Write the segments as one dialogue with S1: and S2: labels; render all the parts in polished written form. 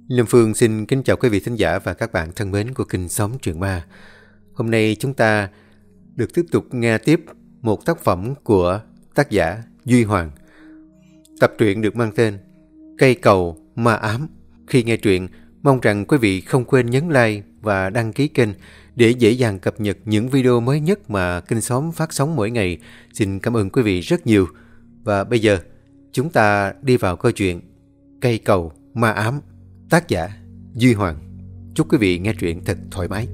S1: Lâm Phương xin kính chào quý vị thính giả và các bạn thân mến của kênh Xóm Truyện Ma. Hôm nay chúng ta được tiếp tục nghe tiếp một tác phẩm của tác giả Duy Hoàng. Tập truyện được mang tên Cây Cầu Ma Ám. Khi nghe truyện, mong rằng quý vị không quên nhấn like và đăng ký kênh để dễ dàng cập nhật những video mới nhất mà kênh Xóm phát sóng mỗi ngày. Xin cảm ơn quý vị rất nhiều. Và bây giờ, chúng ta đi vào câu chuyện Cây Cầu Ma Ám. Tác giả Duy Hoàng. Chúc quý vị nghe truyện thật thoải mái.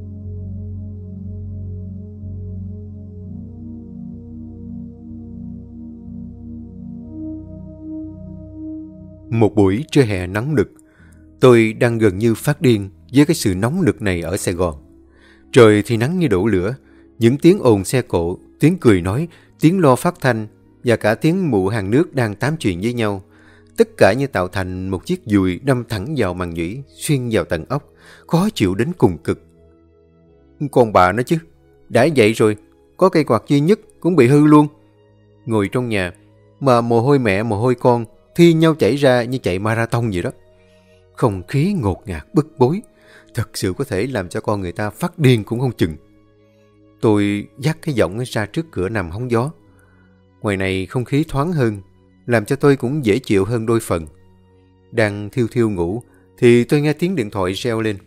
S1: Một buổi trưa hè nắng nực, tôi đang gần như phát điên với cái sự nóng nực này ở Sài Gòn. Trời thì nắng như đổ lửa, những tiếng ồn xe cộ, tiếng cười nói, tiếng loa phát thanh và cả tiếng mụ hàng nước đang tám chuyện với nhau. Tất cả như tạo thành một chiếc dùi đâm thẳng vào màng nhĩ, xuyên vào tận óc, khó chịu đến cùng cực. Con bà nó chứ, đã vậy rồi, có cây quạt duy nhất cũng bị hư luôn. Ngồi trong nhà, mà mồ hôi mẹ mồ hôi con thi nhau chảy ra như chạy marathon vậy đó. Không khí ngột ngạt bức bối, thật sự có thể làm cho con người ta phát điên cũng không chừng. Tôi dắt cái giọng ra trước cửa nằm hóng gió. Ngoài này không khí thoáng hơn, làm cho tôi cũng dễ chịu hơn đôi phần. Đang thiêu thiêu ngủ thì tôi nghe tiếng điện thoại reo lên.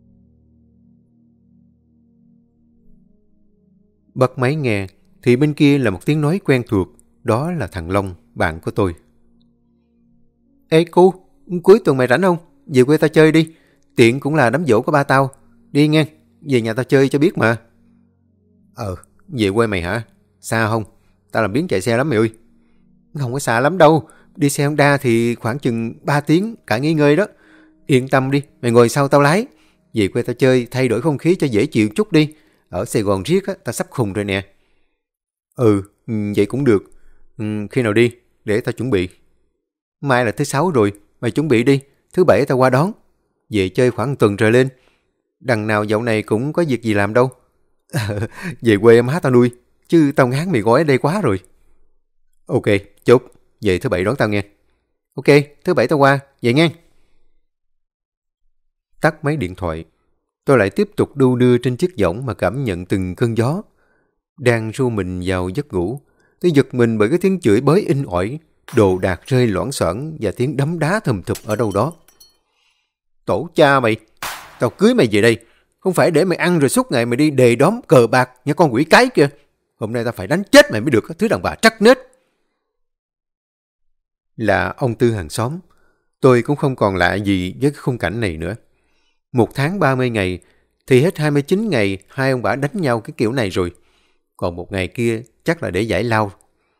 S1: Bắt máy nghe thì bên kia là một tiếng nói quen thuộc. Đó là thằng Long, bạn của tôi. Ê cu, cuối tuần mày rảnh không? Về quê tao chơi đi. Tiện cũng là đám giỗ của ba tao. Đi nghe, về nhà tao chơi cho biết mà. Về quê mày hả? Xa không? Tao làm biếng chạy xe lắm mày ơi. Không có xa lắm đâu. Đi xe Honda thì khoảng chừng 3 tiếng cả nghỉ ngơi đó. Yên tâm đi, mày ngồi sau tao lái. Về quê tao chơi, thay đổi không khí cho dễ chịu chút đi. Ở Sài Gòn riết á, tao sắp khùng rồi nè. Vậy cũng được. Khi nào đi? Để tao chuẩn bị. Mai là thứ 6 rồi, mày chuẩn bị đi. Thứ 7 tao qua đón. Về chơi khoảng tuần trời lên. Đằng nào dạo này cũng có việc gì làm đâu. Về quê má tao nuôi. Chứ tao ngán mì gói ở đây quá rồi. Ok, chốt. Vậy thứ 7 đón tao nghe. Ok, thứ 7 tao qua. Vậy nghe. Tắt máy điện thoại. Tôi lại tiếp tục đu đưa trên chiếc võng mà cảm nhận từng cơn gió. Đang ru mình vào giấc ngủ, tôi giật mình bởi cái tiếng chửi bới inh ỏi, đồ đạc rơi loảng xoảng và tiếng đấm đá thùm thụp ở đâu đó. Tổ cha mày, tao cưới mày về đây, không phải để mày ăn rồi suốt ngày mày đi đề đóm cờ bạc như con quỷ cái kia. Hôm nay tao phải đánh chết mày mới được, thứ đàn bà trắc nết. Là ông Tư hàng xóm, tôi cũng không còn lạ gì với cái khung cảnh này nữa. 1 tháng 30 ngày, thì hết 29 ngày hai ông bà đánh nhau cái kiểu này rồi. Còn một ngày kia chắc là để giải lao.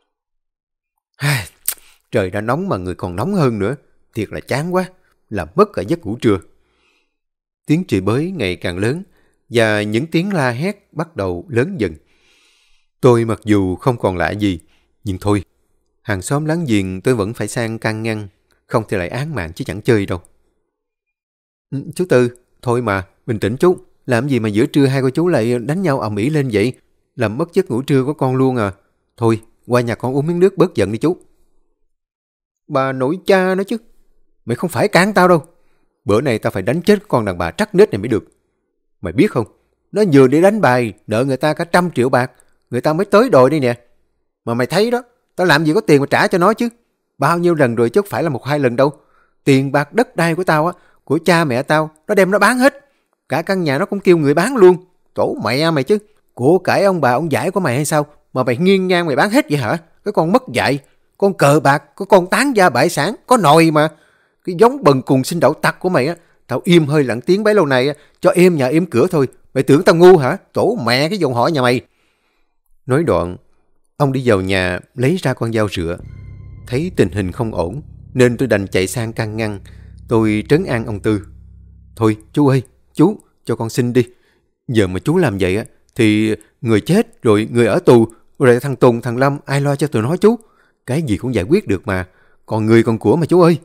S1: Trời đã nóng mà người còn nóng hơn nữa. Thiệt là chán quá, làm mất cả giấc ngủ trưa. Tiếng chửi bới ngày càng lớn và những tiếng la hét bắt đầu lớn dần. Tôi mặc dù không còn lạ gì, nhưng thôi, hàng xóm láng giềng tôi vẫn phải sang can ngăn, không thì lại án mạng chứ chẳng chơi đâu. Chú Tư, thôi mà, bình tĩnh chú. Làm gì mà giữa trưa hai cô chú lại đánh nhau ầm ĩ lên vậy? Làm mất giấc ngủ trưa của con luôn à. Thôi, qua nhà con uống miếng nước bớt giận đi chú. Bà nội cha nó chứ. Mày không phải cản tao đâu. Bữa nay tao phải đánh chết con đàn bà trắc nết này mới được. Mày biết không, nó vừa để đánh bài, nợ người ta cả 100 triệu bạc, người ta mới tới đòi đây nè. Mà mày thấy đó, tao làm gì có tiền mà trả cho nó chứ. Bao nhiêu lần rồi chứ không phải là 1-2 lần đâu. Tiền bạc đất đai của tao á, của cha mẹ tao, nó đem nó bán hết. Cả căn nhà nó cũng kêu người bán luôn. Tổ mẹ mày chứ. Của cải ông bà ông giải của mày hay sao mà mày nghiêng ngang mày bán hết vậy hả? Cái con mất dạy, con cờ bạc, cái con tán gia bại sản, có nòi mà. Cái giống bần cùng sinh đậu tặc của mày á, tao im hơi lặng tiếng bấy lâu nay á, cho êm nhà êm cửa thôi. Mày tưởng tao ngu hả? Tổ mẹ cái dòng họ nhà mày. Nói đoạn, ông đi vào nhà lấy ra con dao rửa. Thấy tình hình không ổn nên tôi đành chạy sang can ngăn. Tôi trấn an ông Tư. Thôi chú ơi, chú cho con xin đi. Giờ mà chú làm vậy á thì người chết rồi người ở tù, rồi thằng Tùng thằng Lâm ai lo cho tụi nó chú. Cái gì cũng giải quyết được mà. Còn người còn của mà chú ơi.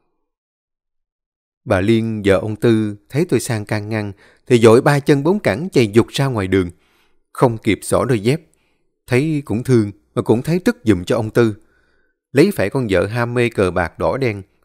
S1: Bà Liên vợ ông Tư thấy tôi sang can ngăn thì vội 3 chân 4 cẳng chạy giục ra ngoài đường. Không kịp xỏ đôi dép. Thấy cũng thương mà cũng thấy tức giùm cho ông Tư. Lấy phải con vợ ham mê cờ bạc đỏ đen,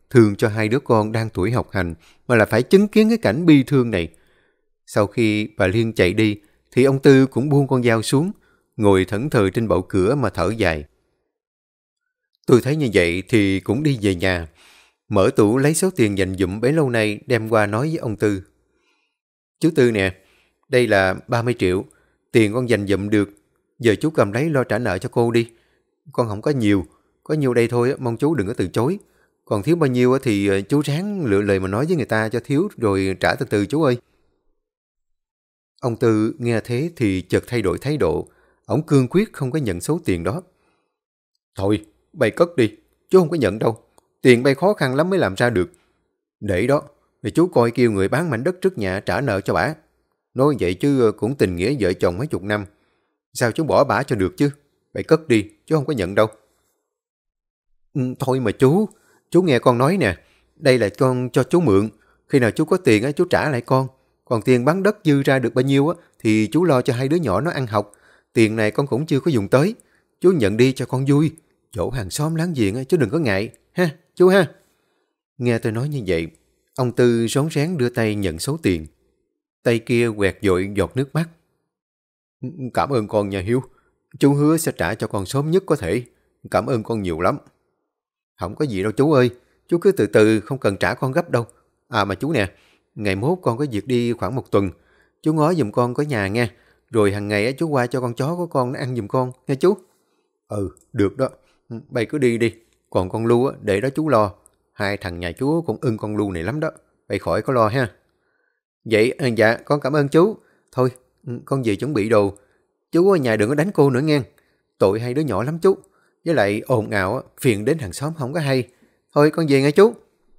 S1: thương cho hai đứa con đang tuổi học hành mà là phải chứng kiến cái cảnh bi thương này. Sau khi bà Liên chạy đi thì ông Tư cũng buông con dao xuống, ngồi thẫn thờ trên bậu cửa mà thở dài. Tôi thấy như vậy thì cũng đi về nhà, mở tủ lấy số tiền dành dụm bấy lâu nay đem qua nói với ông Tư. Chú Tư nè, đây là 30 triệu, tiền con dành dụm được, giờ chú cầm lấy lo trả nợ cho cô đi. Con không có nhiêu đây thôi, mong chú đừng có từ chối. Còn thiếu bao nhiêu thì chú ráng lựa lời mà nói với người ta cho thiếu rồi trả từ từ chú ơi. Ông Tư nghe thế thì chợt thay đổi thái độ, ông cương quyết không có nhận số tiền đó. Thôi, bay cất đi, chú không có nhận đâu. Tiền bay khó khăn lắm mới làm ra được. Để đó, thì chú coi kêu người bán mảnh đất trước nhà trả nợ cho bả. Nói vậy chứ cũng tình nghĩa vợ chồng mấy chục năm. Sao chú bỏ bả cho được chứ? Bay cất đi, chú không có nhận đâu. Thôi mà chú nghe con nói nè. Đây là con cho chú mượn. Khi nào chú có tiền chú trả lại con. Còn tiền bán đất dư ra được bao nhiêu thì chú lo cho hai đứa nhỏ nó ăn học. Tiền này con cũng chưa có dùng tới. Chú nhận đi cho con vui. Chỗ hàng xóm láng giềng chú đừng có ngại. Ha, chú ha. Nghe tôi nói như vậy, ông Tư rón rén đưa tay nhận số tiền. Tay kia quẹt dội giọt nước mắt. Cảm ơn con nhà Hiếu. Chú hứa sẽ trả cho con sớm nhất có thể. Cảm ơn con nhiều lắm. Không có gì đâu chú ơi. Chú cứ từ từ, không cần trả con gấp đâu. À mà chú nè, ngày mốt con có việc đi khoảng 1 tuần. Chú ngó giùm con có nhà nghe. Rồi hàng ngày chú qua cho con chó của con nó ăn giùm con, nghe chú. Ừ, được đó. Bây cứ đi đi. Còn con Lu để đó chú lo. Hai thằng nhà chú cũng ưng con Lu này lắm đó. Bây khỏi có lo ha. Vậy, dạ, con cảm ơn chú. Thôi, con về chuẩn bị đồ. Chú ở nhà đừng có đánh cô nữa nghe. Tội hai đứa nhỏ lắm chú. Với lại ồn ào phiền đến hàng xóm không có hay. Thôi con về nghe chú.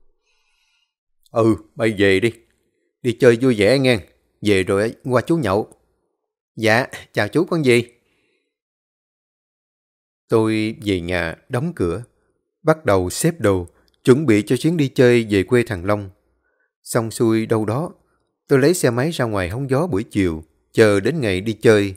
S1: Ừ, bây về đi. Đi chơi vui vẻ nghe. Về rồi qua chú nhậu. Dạ, chào chú con gì. Tôi về nhà đóng cửa, bắt đầu xếp đồ, chuẩn bị cho chuyến đi chơi về quê thằng Long. Xong xuôi đâu đó, tôi lấy xe máy ra ngoài hóng gió buổi chiều, chờ đến ngày đi chơi.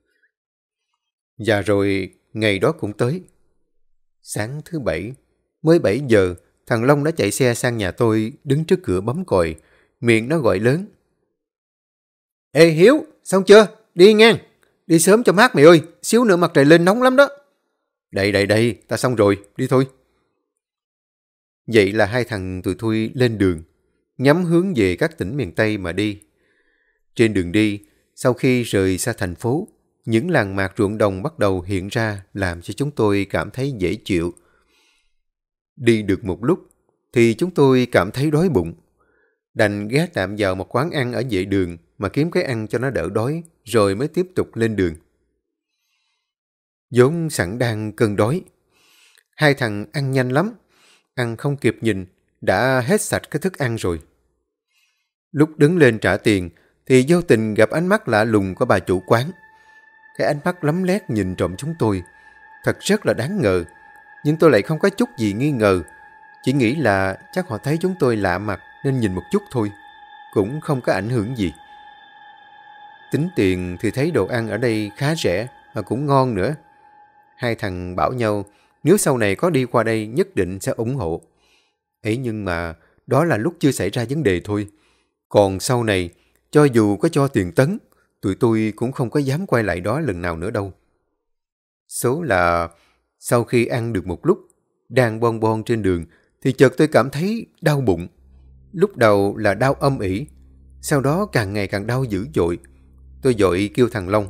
S1: Và rồi ngày đó cũng tới. Sáng thứ Bảy, mới 7 giờ, thằng Long đã chạy xe sang nhà tôi, đứng trước cửa bấm còi, miệng nó gọi lớn. Ê Hiếu, xong chưa? Đi ngang. Đi sớm cho mát mày ơi, xíu nữa mặt trời lên nóng lắm đó. Đây, ta xong rồi, đi thôi. Vậy là hai thằng tụi thui lên đường, nhắm hướng về các tỉnh miền Tây mà đi. Trên đường đi, sau khi rời xa thành phố, những làng mạc ruộng đồng bắt đầu hiện ra làm cho chúng tôi cảm thấy dễ chịu. Đi được một lúc, thì chúng tôi cảm thấy đói bụng. Đành ghé tạm vào một quán ăn ở vệ đường mà kiếm cái ăn cho nó đỡ đói, rồi mới tiếp tục lên đường. Vốn sẵn đang cơn đói. Hai thằng ăn nhanh lắm, ăn không kịp nhìn, đã hết sạch cái thức ăn rồi. Lúc đứng lên trả tiền, thì vô tình gặp ánh mắt lạ lùng của bà chủ quán. Cái ánh mắt lấm lét nhìn trộm chúng tôi, thật rất là đáng ngờ. Nhưng tôi lại không có chút gì nghi ngờ, chỉ nghĩ là chắc họ thấy chúng tôi lạ mặt nên nhìn một chút thôi, cũng không có ảnh hưởng gì. Tính tiền thì thấy đồ ăn ở đây khá rẻ mà cũng ngon nữa. Hai thằng bảo nhau nếu sau này có đi qua đây nhất định sẽ ủng hộ. Ấy nhưng mà đó là lúc chưa xảy ra vấn đề thôi. Còn sau này, cho dù có cho tiền tấn, tụi tôi cũng không có dám quay lại đó lần nào nữa đâu. Số là sau khi ăn được một lúc, đang bon bon trên đường, thì chợt tôi cảm thấy đau bụng. Lúc đầu là đau âm ỉ, sau đó càng ngày càng đau dữ dội. Tôi vội kêu thằng Long.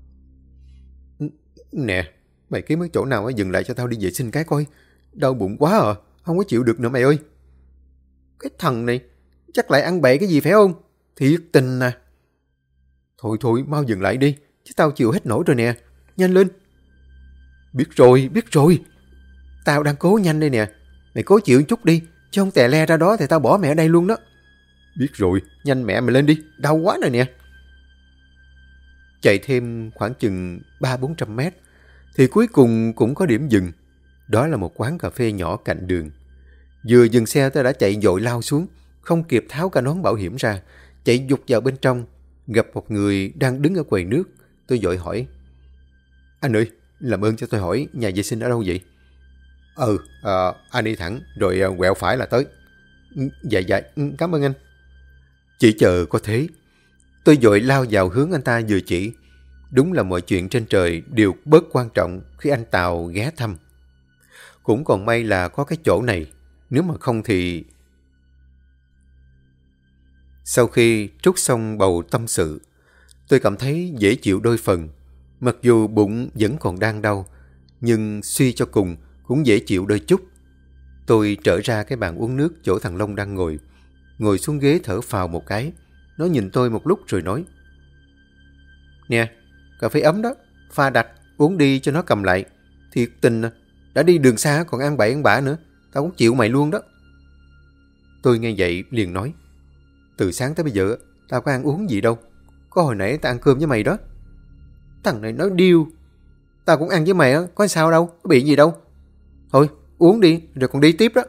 S1: Nè, mày kiếm cái chỗ nào dừng lại cho tao đi vệ sinh cái coi. Đau bụng quá à, không có chịu được nữa mày ơi. Cái thằng này, chắc lại ăn bậy cái gì phải không? Thiệt tình à. Thôi, mau dừng lại đi, chứ tao chịu hết nổi rồi nè. Nhanh lên. Biết rồi. Tao đang cố nhanh đây nè. Mày cố chịu chút đi, chứ không tè le ra đó thì tao bỏ mẹ ở đây luôn đó. Biết rồi, nhanh mẹ mày lên đi, đau quá rồi nè. Chạy thêm khoảng chừng 300-400 mét, thì cuối cùng cũng có điểm dừng. Đó là một quán cà phê nhỏ cạnh đường. Vừa dừng xe tôi đã chạy vội lao xuống, không kịp tháo cả nón bảo hiểm ra, chạy vụt vào bên trong, gặp một người đang đứng ở quầy nước. Tôi vội hỏi. Anh ơi, làm ơn cho tôi hỏi nhà vệ sinh ở đâu vậy? Anh đi thẳng, rồi quẹo phải là tới. Dạ, cảm ơn anh. Chỉ chờ có thế, tôi vội lao vào hướng anh ta vừa chỉ. Đúng là mọi chuyện trên trời đều bớt quan trọng khi anh Tào ghé thăm. Cũng còn may là có cái chỗ này, nếu mà không thì... Sau khi trút xong bầu tâm sự, tôi cảm thấy dễ chịu đôi phần. Mặc dù bụng vẫn còn đang đau, nhưng suy cho cùng cũng dễ chịu đôi chút. Tôi trở ra cái bàn uống nước chỗ thằng Long đang ngồi xuống ghế thở phào một cái. Nó nhìn tôi một lúc rồi nói: Nè, cà phê ấm đó, pha đặc, uống đi cho nó cầm lại. Thiệt tình à, đã đi đường xa còn ăn bậy ăn bạ nữa, tao cũng chịu mày luôn đó. Tôi nghe vậy liền nói: Từ sáng tới bây giờ tao có ăn uống gì đâu, có hồi nãy tao ăn cơm với mày đó. Thằng này nói điêu, tao cũng ăn với mày á, có sao đâu, có bị gì đâu. Thôi uống đi rồi còn đi tiếp đó.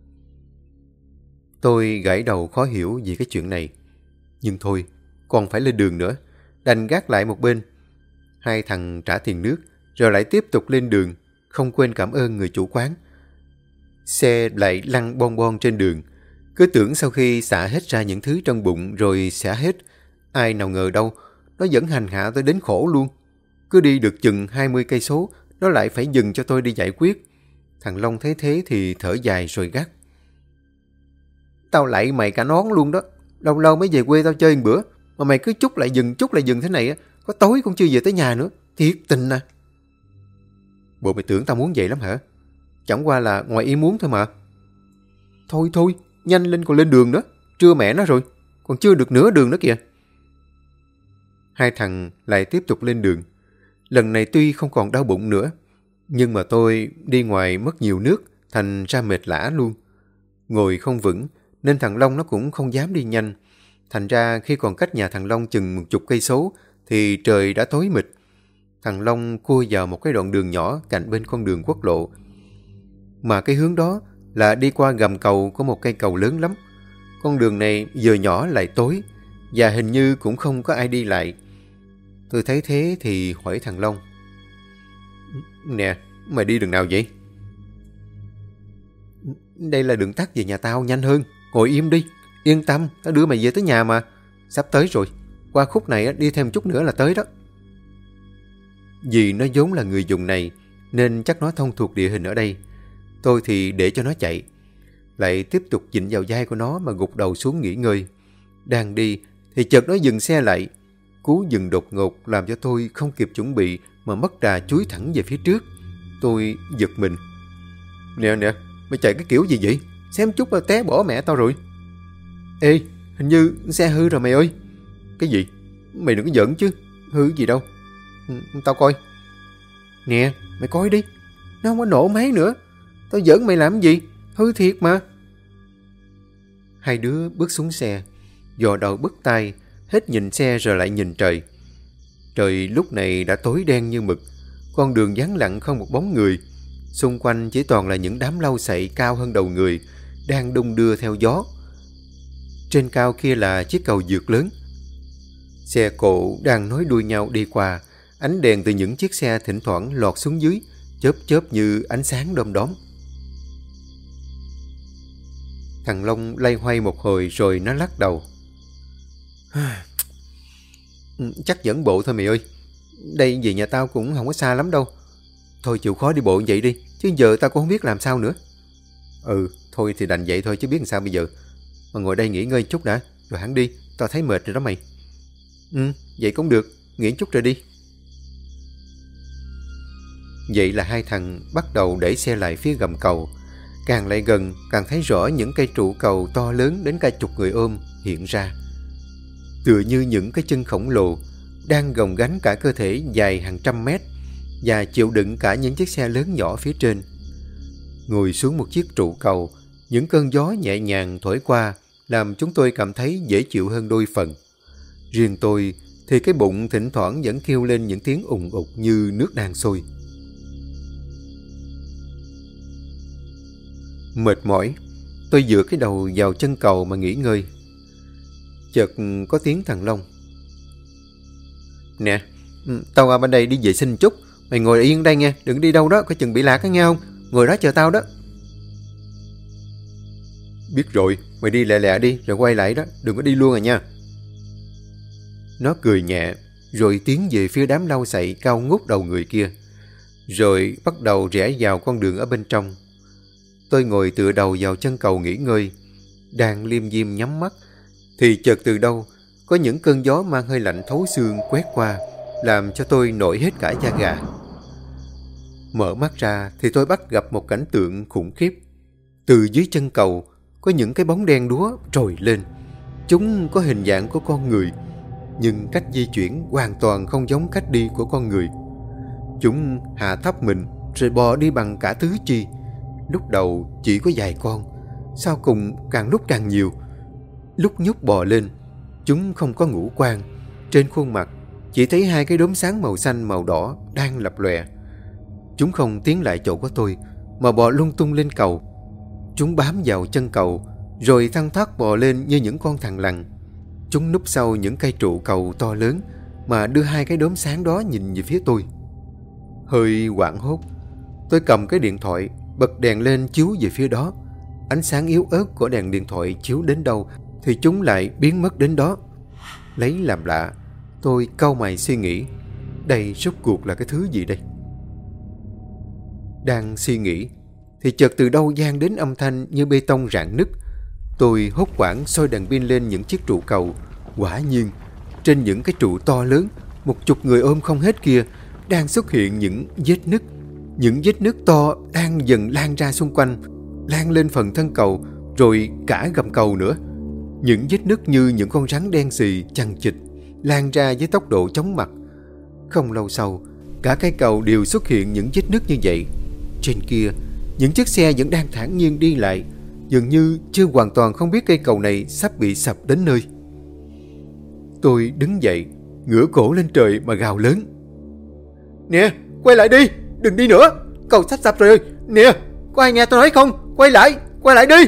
S1: Tôi gãi đầu khó hiểu vì cái chuyện này. Nhưng thôi, còn phải lên đường nữa, đành gác lại một bên. Hai thằng trả tiền nước rồi lại tiếp tục lên đường, không quên cảm ơn người chủ quán. Xe lại lăn bon bon trên đường. Cứ tưởng sau khi xả hết ra những thứ trong bụng rồi xả hết, ai nào ngờ đâu, nó vẫn hành hạ tôi đến khổ luôn. Cứ đi được chừng 20 cây số, nó lại phải dừng cho tôi đi giải quyết. Thằng Long thấy thế thì thở dài rồi gắt: Tao lạy mày cả nón luôn đó. Lâu lâu mới về quê tao chơi một bữa, mà mày cứ chút lại dừng thế này á, có tối cũng chưa về tới nhà nữa. Thiệt tình à. Bộ mày tưởng tao muốn vậy lắm hả? Chẳng qua là ngoài ý muốn thôi mà. Thôi, nhanh lên còn lên đường nữa. Trưa mẹ nó rồi, còn chưa được nửa đường nữa kìa. Hai thằng lại tiếp tục lên đường. Lần này tuy không còn đau bụng nữa, nhưng mà tôi đi ngoài mất nhiều nước, thành ra mệt lả luôn. Ngồi không vững, nên thằng Long nó cũng không dám đi nhanh. Thành ra khi còn cách nhà thằng Long chừng 10 cây số, thì trời đã tối mịt. Thằng Long cua vào một cái đoạn đường nhỏ cạnh bên con đường quốc lộ. Mà cái hướng đó là đi qua gầm cầu của một cây cầu lớn lắm. Con đường này vừa nhỏ lại tối, và hình như cũng không có ai đi lại. Tôi thấy thế thì hỏi thằng Long: Nè, mày đi đường nào vậy? Đây là đường tắt về nhà tao, nhanh hơn. Ngồi im đi, yên tâm, tao đưa mày về tới nhà mà. Sắp tới rồi, qua khúc này đi thêm chút nữa là tới đó. Vì nó vốn là người vùng này, nên chắc nó thông thuộc địa hình ở đây. Tôi thì để cho nó chạy, lại tiếp tục dịnh vào vai của nó mà gục đầu xuống nghỉ ngơi. Đang đi thì chợt nó dừng xe lại. Cú dừng đột ngột làm cho tôi không kịp chuẩn bị mà mất đà chúi thẳng về phía trước. Tôi giật mình. Nè, mày chạy cái kiểu gì vậy? Xém chút là té bỏ mẹ tao rồi. Ê, hình như xe hư rồi mày ơi. Cái gì? Mày đừng có giỡn chứ. Hư gì đâu. Tao coi. Nè, mày coi đi. Nó không có nổ máy nữa. Tao giỡn mày làm gì? Hư thiệt mà. Hai đứa bước xuống xe, dò đầu bứt tai, hết nhìn xe rồi lại nhìn trời. Trời lúc này đã tối đen như mực. Con đường vắng lặng không một bóng người. Xung quanh chỉ toàn là những đám lau sậy cao hơn đầu người, đang đung đưa theo gió. Trên cao kia là chiếc cầu vượt lớn. Xe cộ đang nối đuôi nhau đi qua. Ánh đèn từ những chiếc xe thỉnh thoảng lọt xuống dưới, chớp như ánh sáng đom đóm. Thằng Long loay hoay một hồi rồi nó lắc đầu. Chắc dẫn bộ thôi mày ơi. Đây về nhà tao cũng không có xa lắm đâu. Thôi chịu khó đi bộ vậy đi, chứ giờ tao cũng không biết làm sao nữa. Thôi thì đành vậy thôi chứ biết làm sao bây giờ. Mà ngồi đây nghỉ ngơi chút đã, rồi hẳn đi, tao thấy mệt rồi đó mày. Vậy cũng được, nghỉ chút rồi đi. Vậy là hai thằng bắt đầu đẩy xe lại phía gầm cầu. Càng lại gần, càng thấy rõ những cây trụ cầu to lớn đến cả chục người ôm hiện ra. Tựa như những cái chân khổng lồ đang gồng gánh cả cơ thể dài hàng trăm mét và chịu đựng cả những chiếc xe lớn nhỏ phía trên. Ngồi xuống một chiếc trụ cầu, những cơn gió nhẹ nhàng thổi qua làm chúng tôi cảm thấy dễ chịu hơn đôi phần. Riêng tôi thì cái bụng thỉnh thoảng vẫn kêu lên những tiếng ùng ục như nước đang sôi. Mệt mỏi, tôi dựa cái đầu vào chân cầu mà nghỉ ngơi. Chợt có tiếng thằng Long: Nè, tao qua bên đây đi vệ sinh chút. Mày ngồi yên đây nghe, đừng đi đâu đó, coi chừng bị lạc đó nghe không? ngồi đó chờ tao đó. Biết rồi, mày đi lẹ lẹ đi rồi quay lại đó, đừng có đi luôn à nha. Nó cười nhẹ, rồi tiến về phía đám lau sậy cao ngút đầu người kia, rồi bắt đầu rẽ vào con đường ở bên trong. Tôi ngồi tựa đầu vào chân cầu nghỉ ngơi, đang liêm diêm nhắm mắt, thì chợt từ đâu có những cơn gió mang hơi lạnh thấu xương quét qua, làm cho tôi nổi hết cả da gà. Mở mắt ra thì tôi bắt gặp một cảnh tượng khủng khiếp. Từ dưới chân cầu có những cái bóng đen đúa trồi lên. Chúng có hình dạng của con người, nhưng cách di chuyển hoàn toàn không giống cách đi của con người. Chúng hạ thấp mình rồi bò đi bằng cả tứ chi. Lúc đầu chỉ có vài con, sau cùng càng lúc càng nhiều. Lúc nhúc bò lên, chúng không có ngũ quan. Trên khuôn mặt chỉ thấy hai cái đốm sáng màu xanh màu đỏ đang lập lòe. Chúng không tiến lại chỗ của tôi, mà bò lung tung lên cầu. Chúng bám vào chân cầu, rồi thăng thoát bò lên như những con thằn lằn. Chúng núp sau những cây trụ cầu to lớn, mà đưa hai cái đốm sáng đó nhìn về phía tôi. Hơi hoảng hốt, tôi cầm cái điện thoại, bật đèn lên chiếu về phía đó. Ánh sáng yếu ớt của đèn điện thoại chiếu đến đâu thì chúng lại biến mất đến đó. Lấy làm lạ, tôi cau mày suy nghĩ, đây rốt cuộc là cái thứ gì đây? Đang suy nghĩ thì chợt từ đâu vang đến âm thanh như bê tông rạn nứt. Tôi hốt hoảng soi đèn pin lên những chiếc trụ cầu. Quả nhiên, trên những cái trụ to lớn, 10 người ôm không hết kia, đang xuất hiện những vết nứt. Những vết nứt to đang dần lan ra xung quanh, lan lên phần thân cầu, rồi cả gầm cầu nữa. Những vết nứt như những con rắn đen xì chằng chịt, lan ra với tốc độ chóng mặt. Không lâu sau, cả cây cầu đều xuất hiện những vết nứt như vậy. Trên kia, những chiếc xe vẫn đang thản nhiên đi lại, dường như chưa hoàn toàn không biết cây cầu này sắp bị sập đến nơi. Tôi đứng dậy, ngửa cổ lên trời mà gào lớn: "Nè, quay lại đi, đừng đi nữa, cầu sắp sập rồi, nè, có ai nghe tôi nói không? Quay lại đi!"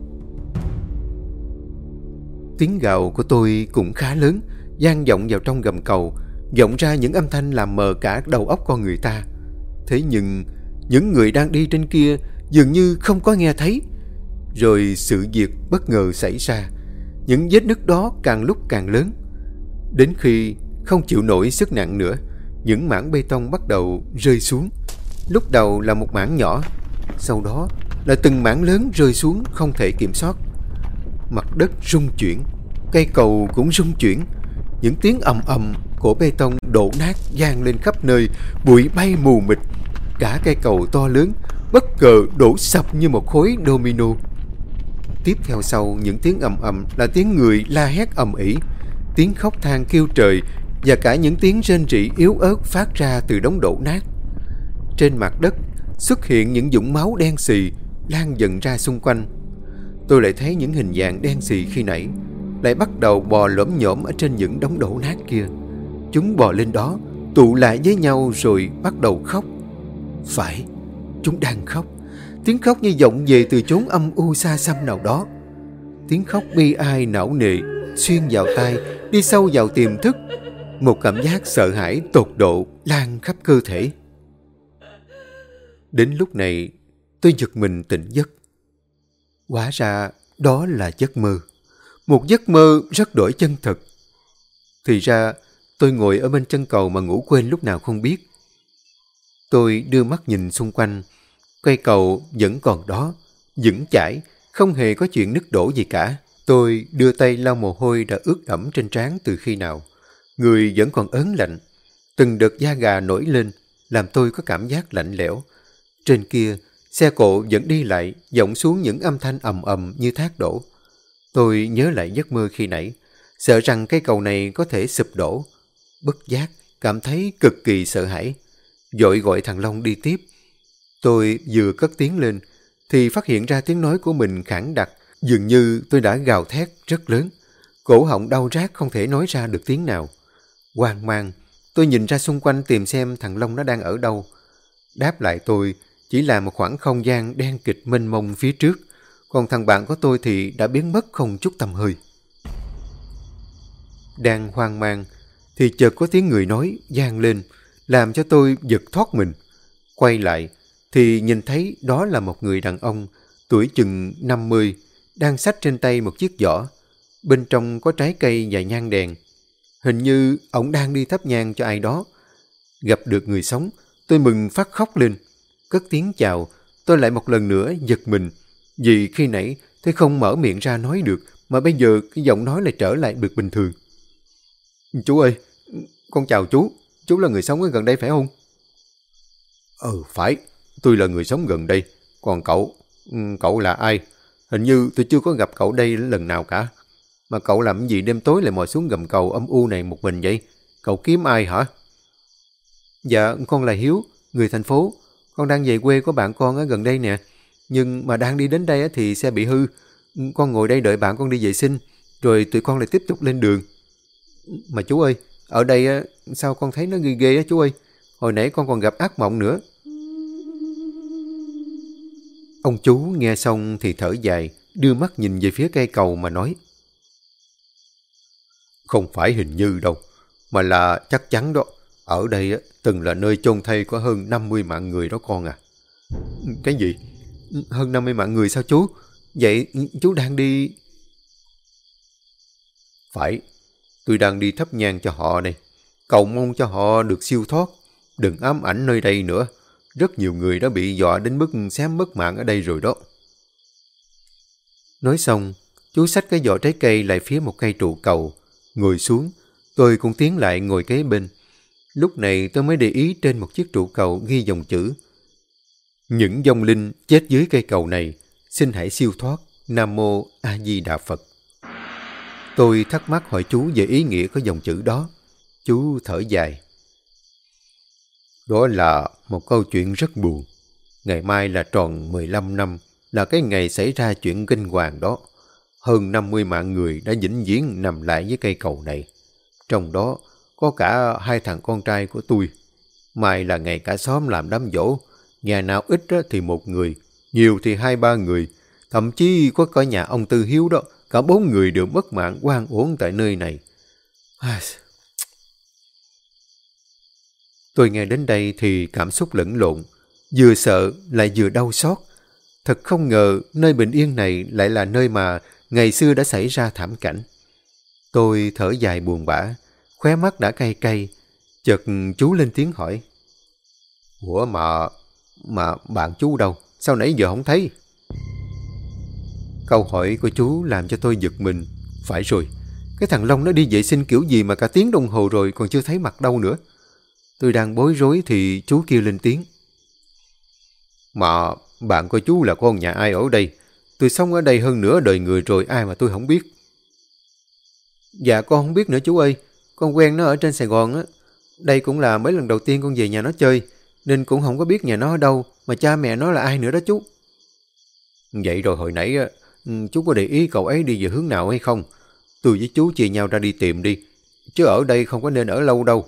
S1: Tiếng gào của tôi cũng khá lớn, vang vọng vào trong gầm cầu, vọng ra những âm thanh làm mờ cả đầu óc con người ta. Thế nhưng những người đang đi trên kia dường như không có nghe thấy. Rồi sự việc bất ngờ xảy ra. Những vết nứt đó càng lúc càng lớn, đến khi không chịu nổi sức nặng nữa, những mảng bê tông bắt đầu rơi xuống. Lúc đầu là một mảng nhỏ, sau đó là từng mảng lớn rơi xuống không thể kiểm soát. Mặt đất rung chuyển, cây cầu cũng rung chuyển. Những tiếng ầm ầm của bê tông đổ nát vang lên khắp nơi, bụi bay mù mịt. Cả cây cầu to lớn bất ngờ đổ sập như một khối domino. Tiếp theo sau những tiếng ầm ầm là tiếng người la hét ầm ĩ, tiếng khóc than kêu trời, và cả những tiếng rên rỉ yếu ớt phát ra từ đống đổ nát. Trên mặt đất xuất hiện những vũng máu đen xì lan dần ra xung quanh. Tôi lại thấy những hình dạng đen xì khi nãy lại bắt đầu bò lổm nhổm ở trên những đống đổ nát kia. Chúng bò lên đó, tụ lại với nhau rồi bắt đầu khóc. Phải, chúng đang khóc. Tiếng khóc như vọng về từ chốn âm u xa xăm nào đó. Tiếng khóc bi ai não nề xuyên vào tai, đi sâu vào tiềm thức. Một cảm giác sợ hãi tột độ lan khắp cơ thể. Đến lúc này tôi giật mình tỉnh giấc. Hóa ra đó là giấc mơ. Một giấc mơ rất đổi chân thật. Thì ra tôi ngồi ở bên chân cầu mà ngủ quên lúc nào không biết. Tôi đưa mắt nhìn xung quanh. Cây cầu vẫn còn đó, vững chãi, không hề có chuyện nứt đổ gì cả. Tôi đưa tay lau mồ hôi đã ướt đẫm trên trán từ khi nào. Người vẫn còn ớn lạnh. Từng đợt da gà nổi lên, làm tôi có cảm giác lạnh lẽo. Trên kia, xe cộ vẫn đi lại, vọng xuống những âm thanh ầm ầm như thác đổ. Tôi nhớ lại giấc mơ khi nãy, sợ rằng cây cầu này có thể sụp đổ. Bất giác, cảm thấy cực kỳ sợ hãi. Vội gọi thằng Long đi tiếp. Tôi vừa cất tiếng lên, thì phát hiện ra tiếng nói của mình khản đặc. Dường như tôi đã gào thét rất lớn. Cổ họng đau rát không thể nói ra được tiếng nào. Hoang mang, tôi nhìn ra xung quanh tìm xem thằng Long nó đang ở đâu. Đáp lại tôi chỉ là một khoảng không gian đen kịt mênh mông phía trước. Còn thằng bạn của tôi thì đã biến mất không chút tăm hơi. Đang hoang mang thì chợt có tiếng người nói vang lên, làm cho tôi giật thoát mình. Quay lại thì nhìn thấy đó là một người đàn ông tuổi chừng 50 đang xách trên tay một chiếc giỏ. Bên trong có trái cây và nhang đèn. Hình như ông đang đi thắp nhang cho ai đó. Gặp được người sống, tôi mừng phát khóc lên. Cất tiếng chào, tôi lại một lần nữa giật mình. Vì khi nãy tôi không mở miệng ra nói được, mà bây giờ cái giọng nói lại trở lại được bình thường. Chú ơi, con chào chú. Chú là người sống ở gần đây phải không? Phải. Tôi là người sống gần đây. Còn cậu là ai? Hình như tôi chưa có gặp cậu đây lần nào cả. Mà cậu làm gì đêm tối lại mò xuống gầm cầu âm u này một mình vậy? Cậu kiếm ai hả? Dạ, con là Hiếu, người thành phố. Con đang về quê của bạn con ở gần đây nè. Nhưng mà đang đi đến đây thì xe bị hư. Con ngồi đây đợi bạn con đi vệ sinh. Rồi tụi con lại tiếp tục lên đường. Mà chú ơi, ở đây sao con thấy nó ghê ghê á chú ơi? Hồi nãy con còn gặp ác mộng nữa. Ông chú nghe xong thì thở dài, đưa mắt nhìn về phía cây cầu mà nói. Không phải hình như đâu, mà là chắc chắn đó. Ở đây từng là nơi chôn thây có hơn 50 mạng người đó con à. Cái gì? Hơn 50 mạng người sao chú? Vậy chú đang đi... Phải, tôi đang đi thắp nhang cho họ này. Cầu mong cho họ được siêu thoát. Đừng ám ảnh nơi đây nữa. Rất nhiều người đã bị dọa đến mức xém mất mạng ở đây rồi đó. Nói xong, chú xách cái giỏ trái cây lại phía một cây trụ cầu. Ngồi xuống, tôi cũng tiến lại ngồi kế bên. Lúc này tôi mới để ý trên một chiếc trụ cầu ghi dòng chữ. Những vong linh chết dưới cây cầu này, xin hãy siêu thoát. Nam Mô A Di Đà Phật. Tôi thắc mắc hỏi chú về ý nghĩa của dòng chữ đó. Chú thở dài. Đó là một câu chuyện rất buồn. Ngày mai là tròn 15 năm, là cái ngày xảy ra chuyện kinh hoàng đó. Hơn 50 mạng người đã vĩnh viễn nằm lại với cây cầu này. Trong đó có cả 2 thằng con trai của tôi. Mai là ngày cả xóm làm đám giỗ. Nhà nào ít thì 1 người, nhiều thì 2-3 người. Thậm chí có cả nhà ông Tư Hiếu đó, cả 4 người đều mất mạng oan uổng tại nơi này. Tôi nghe đến đây thì cảm xúc lẫn lộn, vừa sợ lại vừa đau xót. Thật không ngờ nơi bình yên này lại là nơi mà ngày xưa đã xảy ra thảm cảnh. Tôi thở dài buồn bã, khóe mắt đã cay cay. Chợt chú lên tiếng hỏi. Ủa mà bạn chú đâu? Sao nãy giờ không thấy? Câu hỏi của chú làm cho tôi giật mình. Phải rồi, cái thằng Long nó đi vệ sinh kiểu gì mà cả tiếng đồng hồ rồi còn chưa thấy mặt đâu nữa. Tôi đang bối rối thì chú kêu lên tiếng. Mà bạn của chú là con nhà ai ở đây? Tôi sống ở đây hơn nửa đời người rồi, ai mà tôi không biết. Dạ con không biết nữa chú ơi. Con quen nó ở trên Sài Gòn á. Đây cũng là mấy lần đầu tiên con về nhà nó chơi, nên cũng không có biết nhà nó ở đâu, mà cha mẹ nó là ai nữa đó chú. Vậy rồi hồi nãy chú có để ý cậu ấy đi về hướng nào hay không? Tôi với chú chia nhau ra đi tìm đi, chứ ở đây không có nên ở lâu đâu.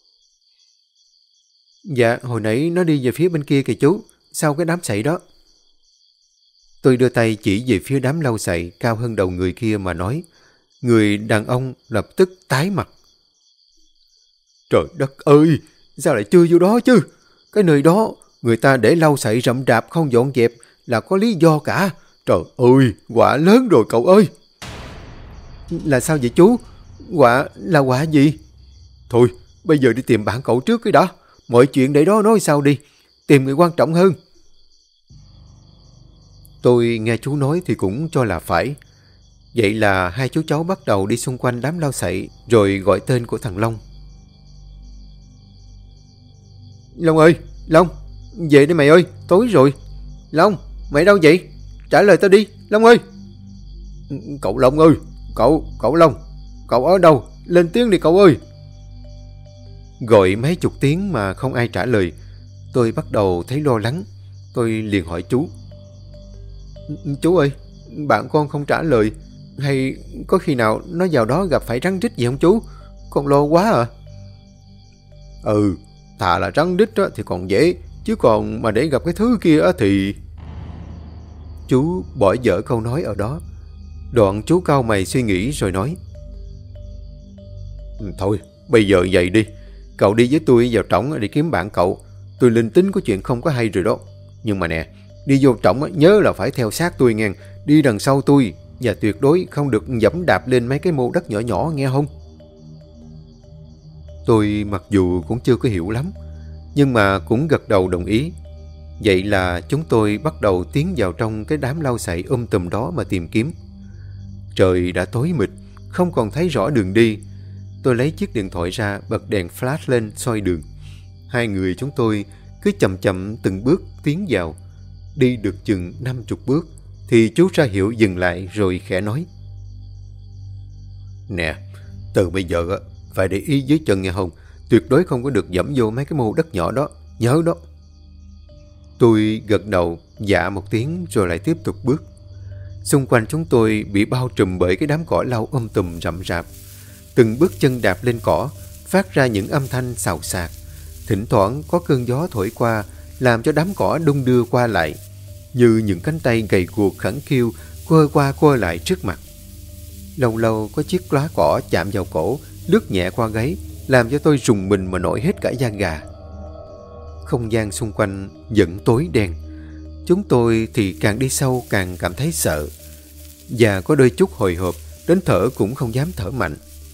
S1: Dạ, hồi nãy nó đi về phía bên kia kìa chú, sau cái đám sậy đó. Tôi đưa tay chỉ về phía đám lau sậy cao hơn đầu người kia mà nói. Người đàn ông lập tức tái mặt. Trời đất ơi, sao lại chưa vô đó chứ? Cái nơi đó người ta để lau sậy rậm rạp không dọn dẹp là có lý do cả. Trời ơi, quả lớn rồi cậu ơi. Là sao vậy chú? Quả là quả gì? Thôi, bây giờ đi tìm bạn cậu trước cái đã. Mọi chuyện để đó nói sau đi. Tìm người quan trọng hơn. Tôi nghe chú nói thì cũng cho là phải. Vậy là hai chú cháu bắt đầu đi xung quanh đám lau sậy rồi gọi tên của thằng Long. Long ơi, Long, về đi mày ơi, tối rồi. Long, mày đâu vậy? Trả lời tao đi, Long ơi. Cậu Long ơi, cậu Long, cậu ở đâu? Lên tiếng đi cậu ơi. Gọi mấy chục tiếng mà không ai trả lời. Tôi bắt đầu thấy lo lắng. Tôi liền hỏi chú. Chú ơi, bạn con không trả lời. Hay có khi nào nó vào đó gặp phải rắn rít gì không chú? Con lo quá à. Thà là rắn rít thì còn dễ, chứ còn mà để gặp cái thứ kia thì... Chú bỏ dở câu nói ở đó. Đoạn chú cau mày suy nghĩ rồi nói. Thôi, bây giờ vậy đi. Cậu đi với tôi vào trỏng để kiếm bạn cậu. Tôi linh tính có chuyện không có hay rồi đó. Nhưng mà nè, đi vô trọng nhớ là phải theo sát tôi nghe, đi đằng sau tôi, và tuyệt đối không được dẫm đạp lên mấy cái mô đất nhỏ nhỏ nghe không? Tôi mặc dù cũng chưa có hiểu lắm, nhưng mà cũng gật đầu đồng ý. Vậy là chúng tôi bắt đầu tiến vào trong cái đám lau sậy tùm đó mà tìm kiếm. Trời đã tối mịt, không còn thấy rõ đường đi. Tôi lấy chiếc điện thoại ra, bật đèn flash lên soi đường. Hai người chúng tôi cứ chậm chậm từng bước tiến vào. Đi được chừng 50 bước thì chú ra hiệu dừng lại rồi khẽ nói: Nè, từ bây giờ phải để ý dưới chân nghe không? Tuyệt đối không có được dẫm vô mấy cái mô đất nhỏ đó, nhớ đó. Tôi gật đầu dạ một tiếng rồi lại tiếp tục bước. Xung quanh chúng tôi bị bao trùm bởi cái đám cỏ lau tùm rậm rạp. Từng bước chân đạp lên cỏ phát ra những âm thanh xào xạc. Thỉnh thoảng có cơn gió thổi qua làm cho đám cỏ đung đưa qua lại, như những cánh tay gầy guộc khẩn khiu quơ qua quơ lại trước mặt. Lâu lâu có chiếc lá cỏ chạm vào cổ, lướt nhẹ qua gáy, làm cho tôi rùng mình mà nổi hết cả da gà. Không gian xung quanh vẫn tối đen. Chúng tôi thì càng đi sâu càng cảm thấy sợ, và có đôi chút hồi hộp, đến thở cũng không dám thở mạnh.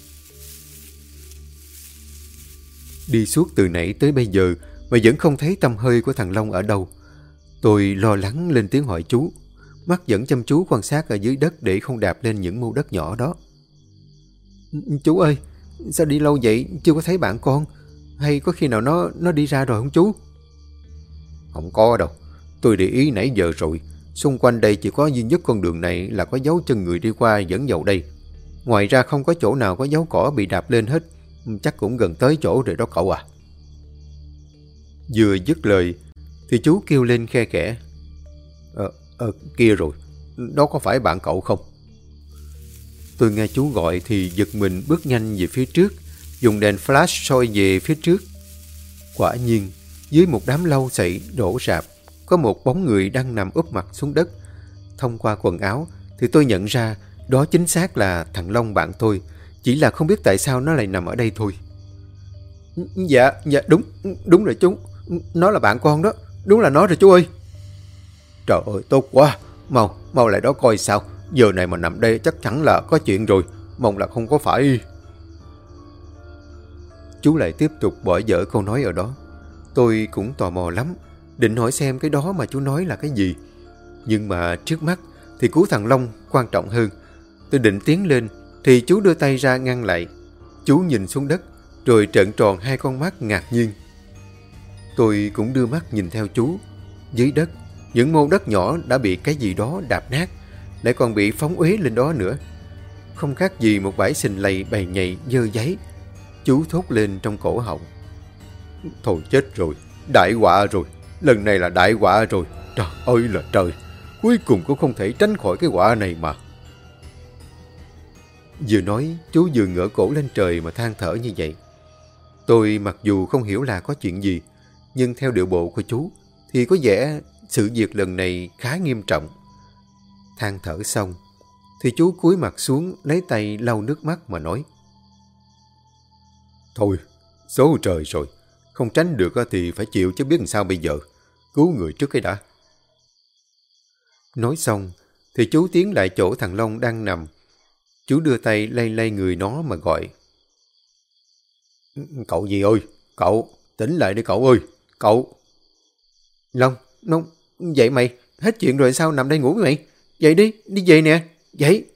S1: Đi suốt từ nãy tới bây giờ mà vẫn không thấy tăm hơi của thằng Long ở đâu. Tôi lo lắng lên tiếng hỏi chú, mắt vẫn chăm chú quan sát ở dưới đất để không đạp lên những mô đất nhỏ đó. Chú ơi, sao đi lâu vậy chưa có thấy bạn con? Hay có khi nào nó đi ra rồi không chú? Không có đâu, tôi để ý nãy giờ rồi. Xung quanh đây chỉ có duy nhất con đường này là có dấu chân người đi qua dẫn vào đây. Ngoài ra không có chỗ nào có dấu cỏ bị đạp lên hết. Chắc cũng gần tới chỗ rồi đó cậu à. Vừa dứt lời thì chú kêu lên khe khẽ: Kia rồi, đó có phải bạn cậu không? Tôi nghe chú gọi thì giật mình bước nhanh về phía trước, dùng đèn flash soi về phía trước. Quả nhiên, dưới một đám lau sậy đổ rạp, có một bóng người đang nằm úp mặt xuống đất. Thông qua quần áo thì tôi nhận ra đó chính xác là thằng Long bạn tôi, chỉ là không biết tại sao nó lại nằm ở đây thôi. Dạ, đúng rồi chú. Nó là bạn con đó, đúng là nó rồi chú ơi. Trời ơi, tốt quá. Mau lại đó coi sao. Giờ này mà nằm đây chắc chắn là có chuyện rồi. Mong là không có phải. Chú lại tiếp tục bỏ dở câu nói ở đó. Tôi cũng tò mò lắm, định hỏi xem cái đó mà chú nói là cái gì. Nhưng mà trước mắt thì cứu thằng Long quan trọng hơn. Tôi định tiến lên thì chú đưa tay ra ngăn lại. Chú nhìn xuống đất rồi trợn tròn hai con mắt ngạc nhiên. Tôi cũng đưa mắt nhìn theo chú. Dưới đất, những mô đất nhỏ đã bị cái gì đó đạp nát, lại còn bị phóng uế lên đó nữa. Không khác gì một bãi sình lầy bầy nhầy dơ giấy. Chú thốt lên trong cổ họng: Thôi chết rồi, đại họa rồi. Lần này là đại họa rồi. Trời ơi là trời, cuối cùng cũng không thể tránh khỏi cái họa này mà. Vừa nói, chú vừa ngửa cổ lên trời mà than thở như vậy. Tôi mặc dù không hiểu là có chuyện gì, nhưng theo điệu bộ của chú thì có vẻ sự việc lần này khá nghiêm trọng. Than thở xong thì chú cúi mặt xuống lấy tay lau nước mắt mà nói: Thôi, số trời rồi. Không tránh được thì phải chịu chứ biết làm sao bây giờ. Cứu người trước cái đã. Nói xong thì chú tiến lại chỗ thằng Long đang nằm. Chú đưa tay lay lay người nó mà gọi: Cậu gì ơi, cậu, tỉnh lại đi cậu ơi, cậu. Long, dậy mày, hết chuyện rồi sao nằm đây ngủ mày? Dậy đi về nè, dậy.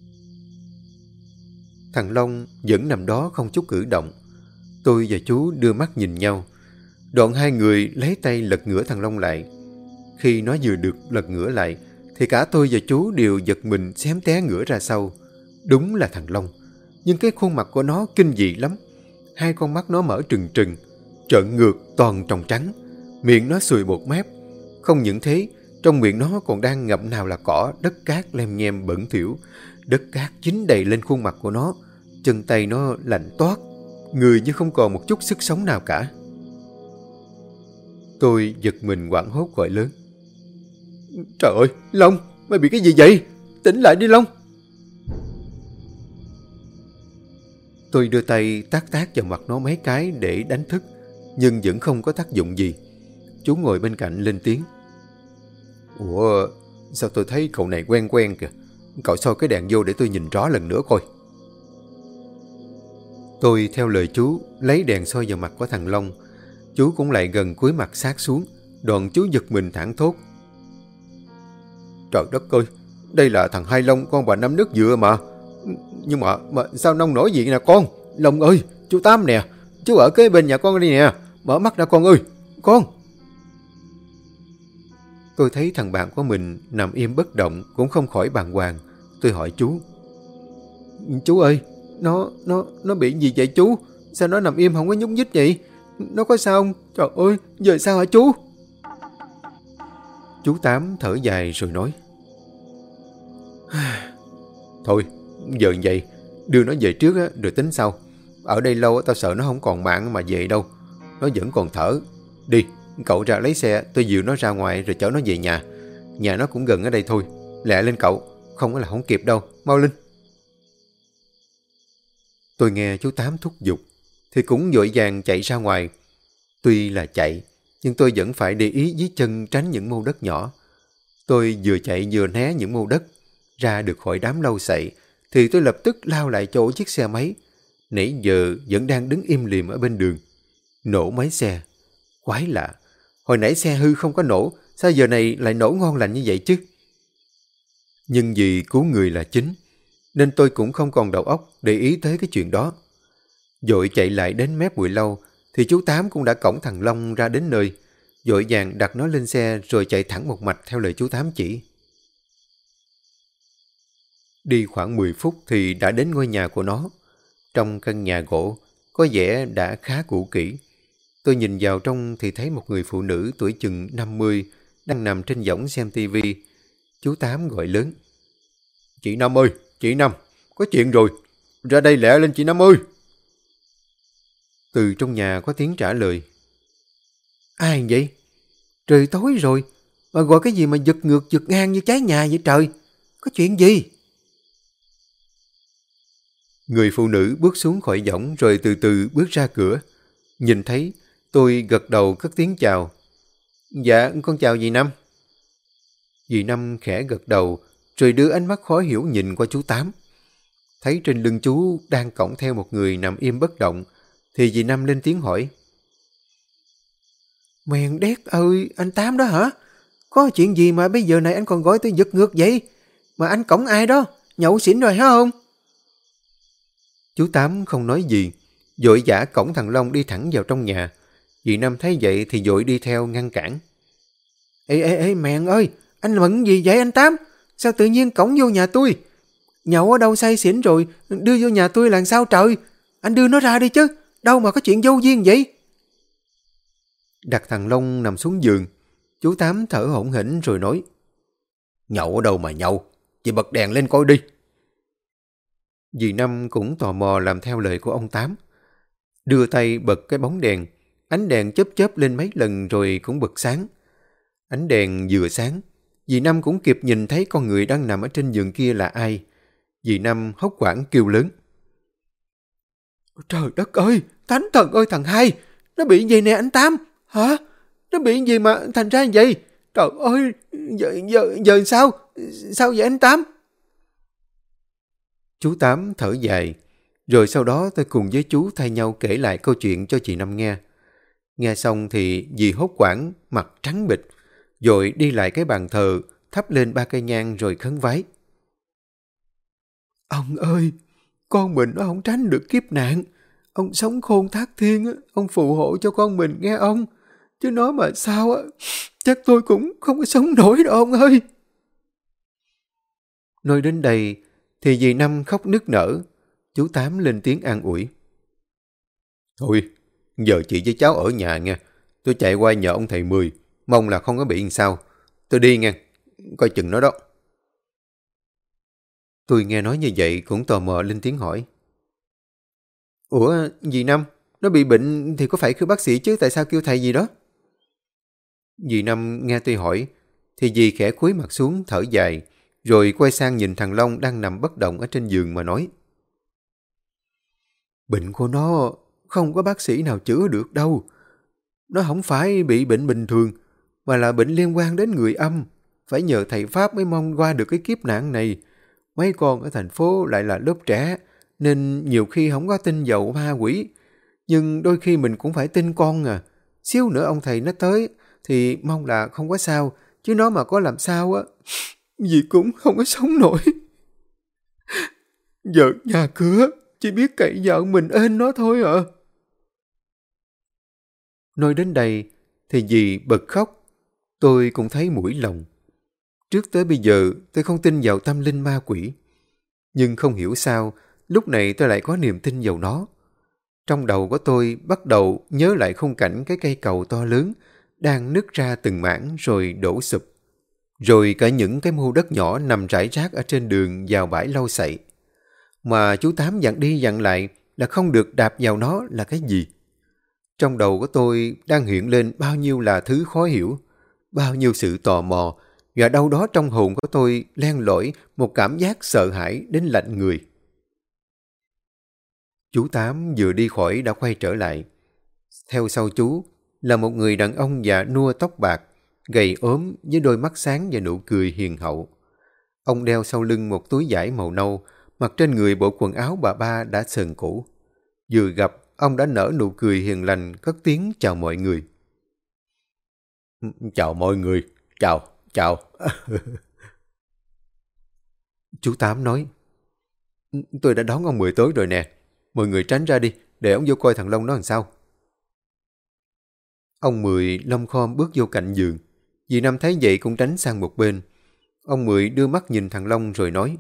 S1: Thằng Long vẫn nằm đó không chút cử động. Tôi và chú đưa mắt nhìn nhau. Đoạn hai người lấy tay lật ngửa thằng Long lại. Khi nó vừa được lật ngửa lại thì cả tôi và chú đều giật mình xém té ngửa ra sau. Đúng là thằng Long, nhưng cái khuôn mặt của nó kinh dị lắm. Hai con mắt nó mở trừng trừng, trợn ngược toàn tròng trắng, miệng nó sùi bọt mép. Không những thế, trong miệng nó còn đang ngậm nào là cỏ, đất cát lem nhem bẩn thỉu. Đất cát dính đầy lên khuôn mặt của nó, chân tay nó lạnh toát, người như không còn một chút sức sống nào cả. Tôi giật mình hoảng hốt gọi lớn: Trời ơi, Long, mày bị cái gì vậy? Tỉnh lại đi Long. Tôi đưa tay tát vào mặt nó mấy cái để đánh thức, nhưng vẫn không có tác dụng gì. Chú ngồi bên cạnh lên tiếng: Ủa, sao tôi thấy cậu này quen quen kìa. Cậu soi cái đèn vô để tôi nhìn rõ lần nữa coi. Tôi theo lời chú lấy đèn soi vào mặt của thằng Long. Chú cũng lại gần cúi mặt sát xuống. Đoạn chú giật mình thảng thốt: Trời đất ơi, đây là thằng Hai Long, con bà Năm Nước Dừa mà. Nhưng mà sao nông nổi gì nè con? Long ơi, chú Tám nè, chú ở kế bên nhà con đi nè. Mở mắt ra con ơi, con. Tôi thấy thằng bạn của mình nằm im bất động, cũng không khỏi bàng hoàng. Tôi hỏi chú: Chú ơi, nó bị gì vậy chú? Sao nó nằm im không có nhúc nhích vậy? Nó có sao không? Trời ơi, giờ sao hả chú? Chú Tám thở dài rồi nói: Thôi, giờ vậy, đưa nó về trước á, rồi tính sau. Ở đây lâu tao sợ nó không còn mạng mà về đâu. Nó vẫn còn thở. Đi, cậu ra lấy xe, tôi dìu nó ra ngoài rồi chở nó về nhà. Nhà nó cũng gần ở đây thôi. Lẹ lên cậu, không là không kịp đâu. Mau lên. Tôi nghe chú Tám thúc giục thì cũng vội vàng chạy ra ngoài. Tuy là chạy, nhưng tôi vẫn phải để ý dưới chân tránh những mô đất nhỏ. Tôi vừa chạy vừa né những mô đất. Ra được khỏi đám lau sậy thì tôi lập tức lao lại chỗ chiếc xe máy. Nãy giờ vẫn đang đứng im lìm ở bên đường. Nổ máy xe. Quái lạ, hồi nãy xe hư không có nổ, sao giờ này lại nổ ngon lành như vậy chứ? Nhưng vì cứu người là chính, nên tôi cũng không còn đầu óc để ý tới cái chuyện đó. Vội chạy lại đến mép bụi lau thì chú Tám cũng đã cõng thằng Long ra đến nơi. Vội vàng đặt nó lên xe rồi chạy thẳng một mạch theo lời chú Tám chỉ. Đi khoảng 10 phút thì đã đến ngôi nhà của nó. Trong căn nhà gỗ, có vẻ đã khá cũ kỹ. Tôi nhìn vào trong thì thấy một người phụ nữ tuổi chừng 50 đang nằm trên võng xem tivi. Chú Tám gọi lớn: Chị Năm ơi, chị Năm, có chuyện rồi. Ra đây lẹ lên chị Năm ơi. Từ trong nhà có tiếng trả lời: Ai vậy? Trời tối rồi, mà gọi cái gì mà giật ngược giật ngang như trái nhà vậy trời? Có chuyện gì? Người phụ nữ bước xuống khỏi võng rồi từ từ bước ra cửa. Nhìn thấy, tôi gật đầu cất tiếng chào. Dạ, con chào dì Năm. Dì Năm khẽ gật đầu, rồi đưa ánh mắt khó hiểu nhìn qua chú Tám. Thấy trên lưng chú đang cõng theo một người nằm im bất động, thì dì Năm lên tiếng hỏi: Mèn đét ơi, anh Tám đó hả? Có chuyện gì mà bây giờ này anh còn gọi tôi giật ngược vậy? Mà anh cõng ai đó? Nhậu xỉn rồi hả không? Chú Tám không nói gì, vội vã cõng thằng Long đi thẳng vào trong nhà. Dì Năm thấy vậy thì vội đi theo ngăn cản. Ê mèn ơi, anh bận gì vậy anh Tám? Sao tự nhiên cõng vô nhà tôi? Nhậu ở đâu say xỉn rồi, đưa vô nhà tôi làm sao trời? Anh đưa nó ra đi chứ, đâu mà có chuyện vô duyên vậy? Đặt thằng Long nằm xuống giường, chú Tám thở hổn hển rồi nói: Nhậu ở đâu mà nhậu, chị bật đèn lên coi đi. Dì Năm cũng tò mò làm theo lời của ông Tám. Đưa tay bật cái bóng đèn, ánh đèn chớp chớp lên mấy lần rồi cũng bật sáng. Ánh đèn vừa sáng, dì Năm cũng kịp nhìn thấy con người đang nằm ở trên giường kia là ai. Dì Năm hốt hoảng kêu lớn: Trời đất ơi, thánh thần ơi thằng Hai, nó bị gì nè anh Tám? Hả? Nó bị gì mà thành ra vậy? Trời ơi, giờ sao? Sao vậy anh Tám? Chú Tám thở dài, rồi sau đó tôi cùng với chú thay nhau kể lại câu chuyện cho chị Năm nghe. Nghe xong thì dì hốt hoảng, mặt trắng bệch, rồi đi lại cái bàn thờ, thắp lên 3 cây nhang rồi khấn vái. Ông ơi, con mình nó không tránh được kiếp nạn. Ông sống khôn thác thiên, ông phù hộ cho con mình nghe ông. Chứ nói mà sao, chắc tôi cũng không có sống nổi đâu ông ơi. Nói đến đây thì dì Năm khóc nức nở. Chú Tám lên tiếng an ủi: Thôi, giờ chị với cháu ở nhà nha. Tôi chạy qua nhờ ông thầy Mười, mong là không có bị làm sao. Tôi đi nha, coi chừng nó đó. Tôi nghe nói như vậy cũng tò mò lên tiếng hỏi: Ủa, dì Năm, nó bị bệnh thì có phải kêu bác sĩ chứ, tại sao kêu thầy gì đó? Dì Năm nghe tôi hỏi thì dì khẽ cúi mặt xuống thở dài, rồi quay sang nhìn thằng Long đang nằm bất động ở trên giường mà nói: Bệnh của nó không có bác sĩ nào chữa được đâu. Nó không phải bị bệnh bình thường, mà là bệnh liên quan đến người âm. Phải nhờ thầy Pháp mới mong qua được cái kiếp nạn này. Mấy con ở thành phố lại là lớp trẻ, nên nhiều khi không có tin vào ma quỷ. Nhưng đôi khi mình cũng phải tin con à. Xíu nữa ông thầy nó tới, thì mong là không có sao. Chứ nó mà có làm sao á, gì cũng không có sống nổi. Giờ nhà cửa, chỉ biết cậy vợ mình ên nó thôi à. Nói đến đây, thì dì bật khóc. Tôi cũng thấy mũi lòng. Trước tới bây giờ, tôi không tin vào tâm linh ma quỷ. Nhưng không hiểu sao, lúc này tôi lại có niềm tin vào nó. Trong đầu của tôi bắt đầu nhớ lại khung cảnh cái cây cầu to lớn đang nứt ra từng mảng rồi đổ sụp. Rồi cả những cái mô đất nhỏ nằm rải rác ở trên đường vào bãi lau sậy. Mà chú Tám dặn đi dặn lại là không được đạp vào nó là cái gì. Trong đầu của tôi đang hiện lên bao nhiêu là thứ khó hiểu, bao nhiêu sự tò mò, và đâu đó trong hồn của tôi len lỏi một cảm giác sợ hãi đến lạnh người. Chú Tám vừa đi khỏi đã quay trở lại. Theo sau chú là một người đàn ông già nua tóc bạc, gầy ốm với đôi mắt sáng và nụ cười hiền hậu. Ông đeo sau lưng một túi vải màu nâu, mặc trên người bộ quần áo bà ba đã sờn cũ. Vừa gặp, ông đã nở nụ cười hiền lành, cất tiếng chào mọi người. Chào mọi người, chào. Chú Tám nói, tôi đã đón ông Mười tới rồi nè, mọi người tránh ra đi, để ông vô coi thằng Long nó làm sao. Ông Mười lom khom bước vô cạnh giường, dì Năm thấy vậy cũng tránh sang một bên. Ông Mười đưa mắt nhìn thằng Long rồi nói,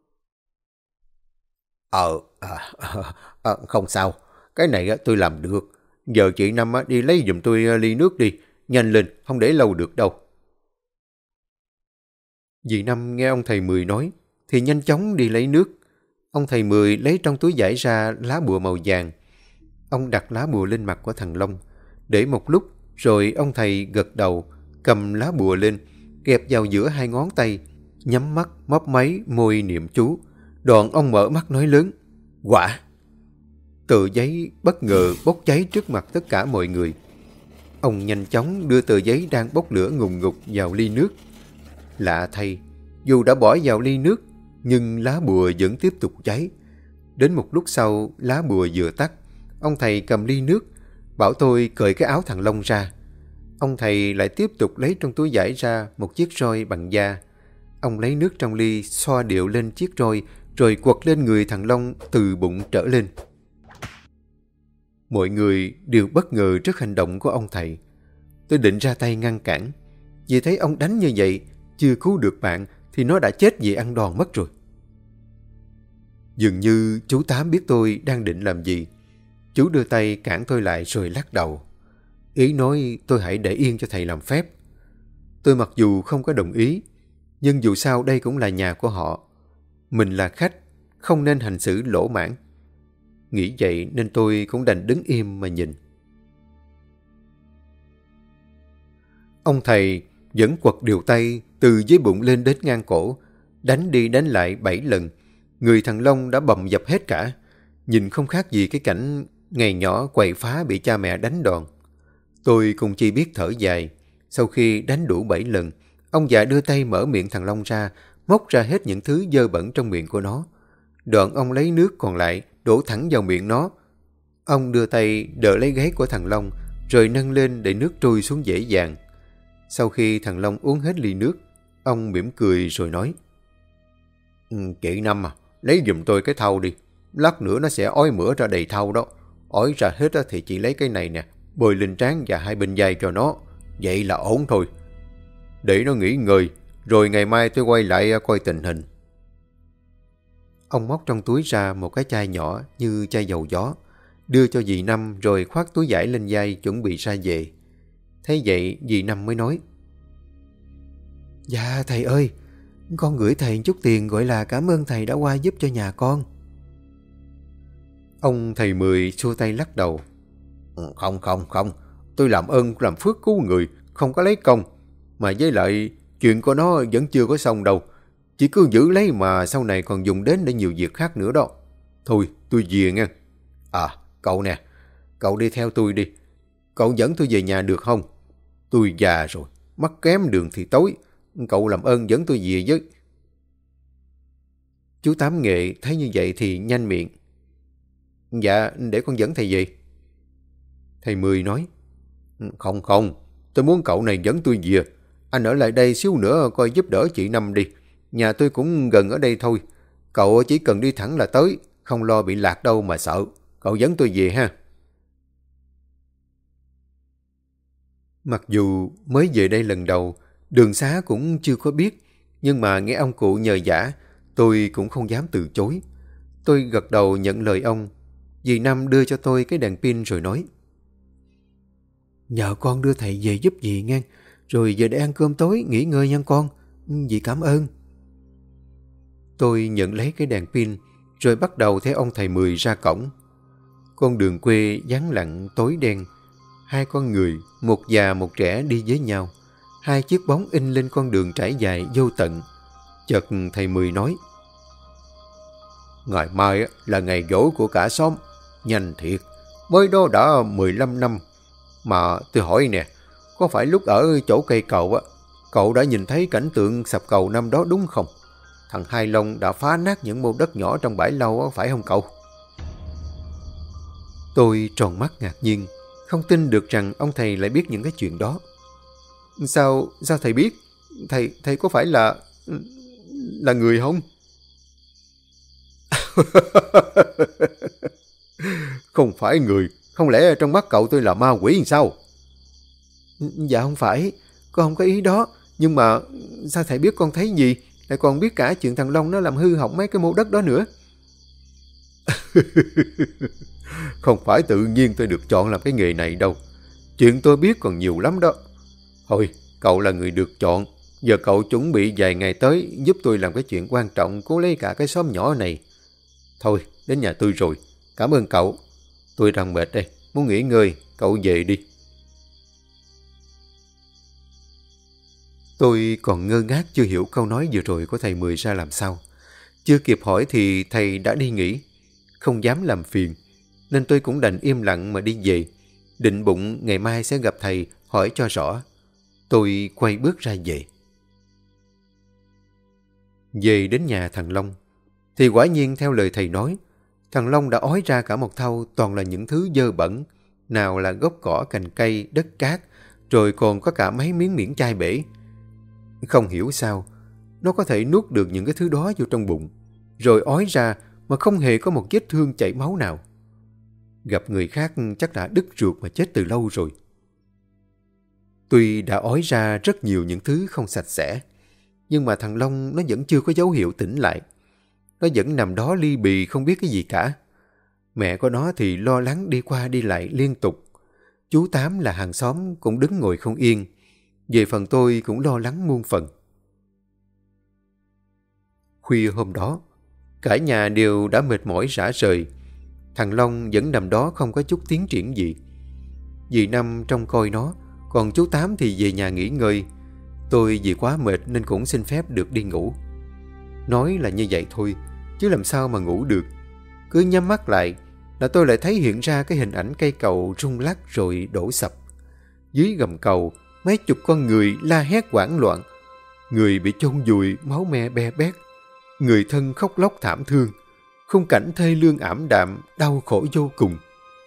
S1: không sao, cái này tôi làm được. Giờ chị Năm đi lấy giùm tôi ly nước đi, nhanh lên, không để lâu được đâu. Dì Năm nghe ông thầy Mười nói, thì nhanh chóng đi lấy nước. Ông thầy Mười lấy trong túi vải ra lá bùa màu vàng. Ông đặt lá bùa lên mặt của thằng Long, để một lúc, rồi ông thầy gật đầu, cầm lá bùa lên, kẹp vào giữa hai ngón tay, nhắm mắt, mấp máy, môi niệm chú. Đoạn ông mở mắt nói lớn, quả! Tờ giấy bất ngờ bốc cháy trước mặt tất cả mọi người. Ông nhanh chóng đưa tờ giấy đang bốc lửa ngùn ngụt vào ly nước. Lạ thay, dù đã bỏ vào ly nước, nhưng lá bùa vẫn tiếp tục cháy. Đến một lúc sau, lá bùa vừa tắt, ông thầy cầm ly nước, bảo tôi cởi cái áo thằng Long ra. Ông thầy lại tiếp tục lấy trong túi vải ra một chiếc roi bằng da. Ông lấy nước trong ly xoa điệu lên chiếc roi, rồi quật lên người thằng Long từ bụng trở lên. Mọi người đều bất ngờ trước hành động của ông thầy. Tôi định ra tay ngăn cản, vì thấy ông đánh như vậy, chưa cứu được bạn thì nó đã chết vì ăn đòn mất rồi. Dường như chú Tám biết tôi đang định làm gì. Chú đưa tay cản tôi lại rồi lắc đầu. Ý nói tôi hãy để yên cho thầy làm phép. Tôi mặc dù không có đồng ý, nhưng dù sao đây cũng là nhà của họ. Mình là khách, không nên hành xử lỗ mãng. Nghĩ vậy nên tôi cũng đành đứng im mà nhìn. Ông thầy vẫn quật điều tay từ dưới bụng lên đến ngang cổ, đánh đi đánh lại 7 lần. Người thằng Long đã bầm dập hết cả, nhìn không khác gì cái cảnh ngày nhỏ quậy phá bị cha mẹ đánh đòn. Tôi cũng chỉ biết thở dài. Sau khi đánh đủ 7 lần, ông già đưa tay mở miệng thằng Long ra, móc ra hết những thứ dơ bẩn trong miệng của nó. Đoạn ông lấy nước còn lại, đổ thẳng vào miệng nó. Ông đưa tay đỡ lấy gáy của thằng Long, rồi nâng lên để nước trôi xuống dễ dàng. Sau khi thằng Long uống hết ly nước, ông mỉm cười rồi nói, Chị Năm à, lấy giùm tôi cái thau đi. Lát nữa nó sẽ ói mửa ra đầy thau đó. Ói ra hết thì chị lấy cái này nè, bôi lên trán và hai bên vai cho nó. Vậy là ổn thôi. Để nó nghỉ ngơi, rồi ngày mai tôi quay lại coi tình hình. Ông móc trong túi ra một cái chai nhỏ như chai dầu gió, đưa cho dì Năm rồi khoác túi vải lên vai chuẩn bị ra về. Thế vậy dì Năm mới nói, Dạ thầy ơi, con gửi thầy chút tiền gọi là cảm ơn thầy đã qua giúp cho nhà con. Ông thầy Mười xua tay lắc đầu. Không, tôi làm ơn làm phước cứu người, không có lấy công. Mà với lại chuyện của nó vẫn chưa có xong đâu. Chỉ cứ giữ lấy mà sau này còn dùng đến để nhiều việc khác nữa đó. Thôi tôi về nha. À cậu nè, cậu đi theo tôi đi. Cậu dẫn tôi về nhà được không? Tôi già rồi, mắt kém đường thì tối. cậu làm ơn dẫn tôi về với. Chú Tám Nghệ thấy như vậy thì nhanh miệng. Dạ, để con dẫn thầy về. Thầy Mười nói, không không, tôi muốn cậu này dẫn tôi về. Anh ở lại đây xíu nữa coi giúp đỡ chị Năm đi. Nhà tôi cũng gần ở đây thôi. Cậu chỉ cần đi thẳng là tới, không lo bị lạc đâu mà sợ. Cậu dẫn tôi về ha. Mặc dù mới về đây lần đầu, đường xá cũng chưa có biết, nhưng mà nghe ông cụ nhờ vả, tôi cũng không dám từ chối. Tôi gật đầu nhận lời ông. Dì Năm đưa cho tôi cái đèn pin rồi nói, nhờ con đưa thầy về giúp dì nghe, rồi về để ăn cơm tối, nghỉ ngơi nha con. Dì cảm ơn. Tôi nhận lấy cái đèn pin, rồi bắt đầu theo ông thầy Mười ra cổng. Con đường quê vắng lặng tối đen. Hai con người, một già một trẻ đi với nhau. Hai chiếc bóng in lên con đường trải dài vô tận. Chợt thầy Mười nói, ngày mai là ngày giỗ của cả xóm. Nhanh thiệt, mới đó đã 15 năm. Mà tôi hỏi nè, có phải lúc ở chỗ cây cầu cậu đã nhìn thấy cảnh tượng sập cầu năm đó đúng không? Thằng Hai Long đã phá nát những mô đất nhỏ trong bãi lau phải không cậu? Tôi tròn mắt ngạc nhiên, không tin được rằng ông thầy lại biết những cái chuyện đó. Sao thầy biết? Thầy có phải là người không? Không phải người, không lẽ trong mắt cậu tôi là ma quỷ hay sao? Dạ không phải, con không có ý đó. Nhưng mà sao thầy biết con thấy gì? Lại còn biết cả chuyện thằng Long nó làm hư hỏng mấy cái mô đất đó nữa. Không phải tự nhiên tôi được chọn làm cái nghề này đâu. Chuyện tôi biết còn nhiều lắm đó. Thôi, cậu là người được chọn. Giờ cậu chuẩn bị vài ngày tới giúp tôi làm cái chuyện quan trọng cứu lấy cả cái xóm nhỏ này. Thôi, đến nhà tôi rồi. Cảm ơn cậu. Tôi đang mệt đây, muốn nghỉ ngơi. Cậu về đi. Tôi còn ngơ ngác chưa hiểu câu nói vừa rồi của thầy Mười ra làm sao. Chưa kịp hỏi thì thầy đã đi nghỉ. Không dám làm phiền, nên tôi cũng đành im lặng mà đi về. Định bụng ngày mai sẽ gặp thầy hỏi cho rõ. Tôi quay bước ra về. Về đến nhà thằng Long, thì quả nhiên theo lời thầy nói, thằng Long đã ói ra cả một thau toàn là những thứ dơ bẩn. Nào là gốc cỏ, cành cây, đất cát, rồi còn có cả mấy miếng miễn chai bể. Không hiểu sao, nó có thể nuốt được những cái thứ đó vô trong bụng, rồi ói ra mà không hề có một vết thương chảy máu nào. Gặp người khác chắc đã đứt ruột mà chết từ lâu rồi. Tuy đã ói ra rất nhiều những thứ không sạch sẽ, nhưng mà thằng Long nó vẫn chưa có dấu hiệu tỉnh lại. Nó vẫn nằm đó li bì không biết cái gì cả. Mẹ của nó thì lo lắng đi qua đi lại liên tục. Chú Tám là hàng xóm cũng đứng ngồi không yên. Về phần tôi cũng lo lắng muôn phần. Khuya hôm đó, cả nhà đều đã mệt mỏi rã rời. Thằng Long vẫn nằm đó không có chút tiến triển gì. Dì Năm trông coi nó, còn chú Tám thì về nhà nghỉ ngơi. Tôi vì quá mệt nên cũng xin phép được đi ngủ. Nói là như vậy thôi, chứ làm sao mà ngủ được. Cứ nhắm mắt lại là tôi lại thấy hiện ra cái hình ảnh cây cầu rung lắc rồi đổ sập. Dưới gầm cầu, mấy chục con người la hét hoảng loạn. Người bị chôn vùi, máu me be bét. Người thân khóc lóc thảm thương. Khung cảnh thê lương ảm đạm, đau khổ vô cùng.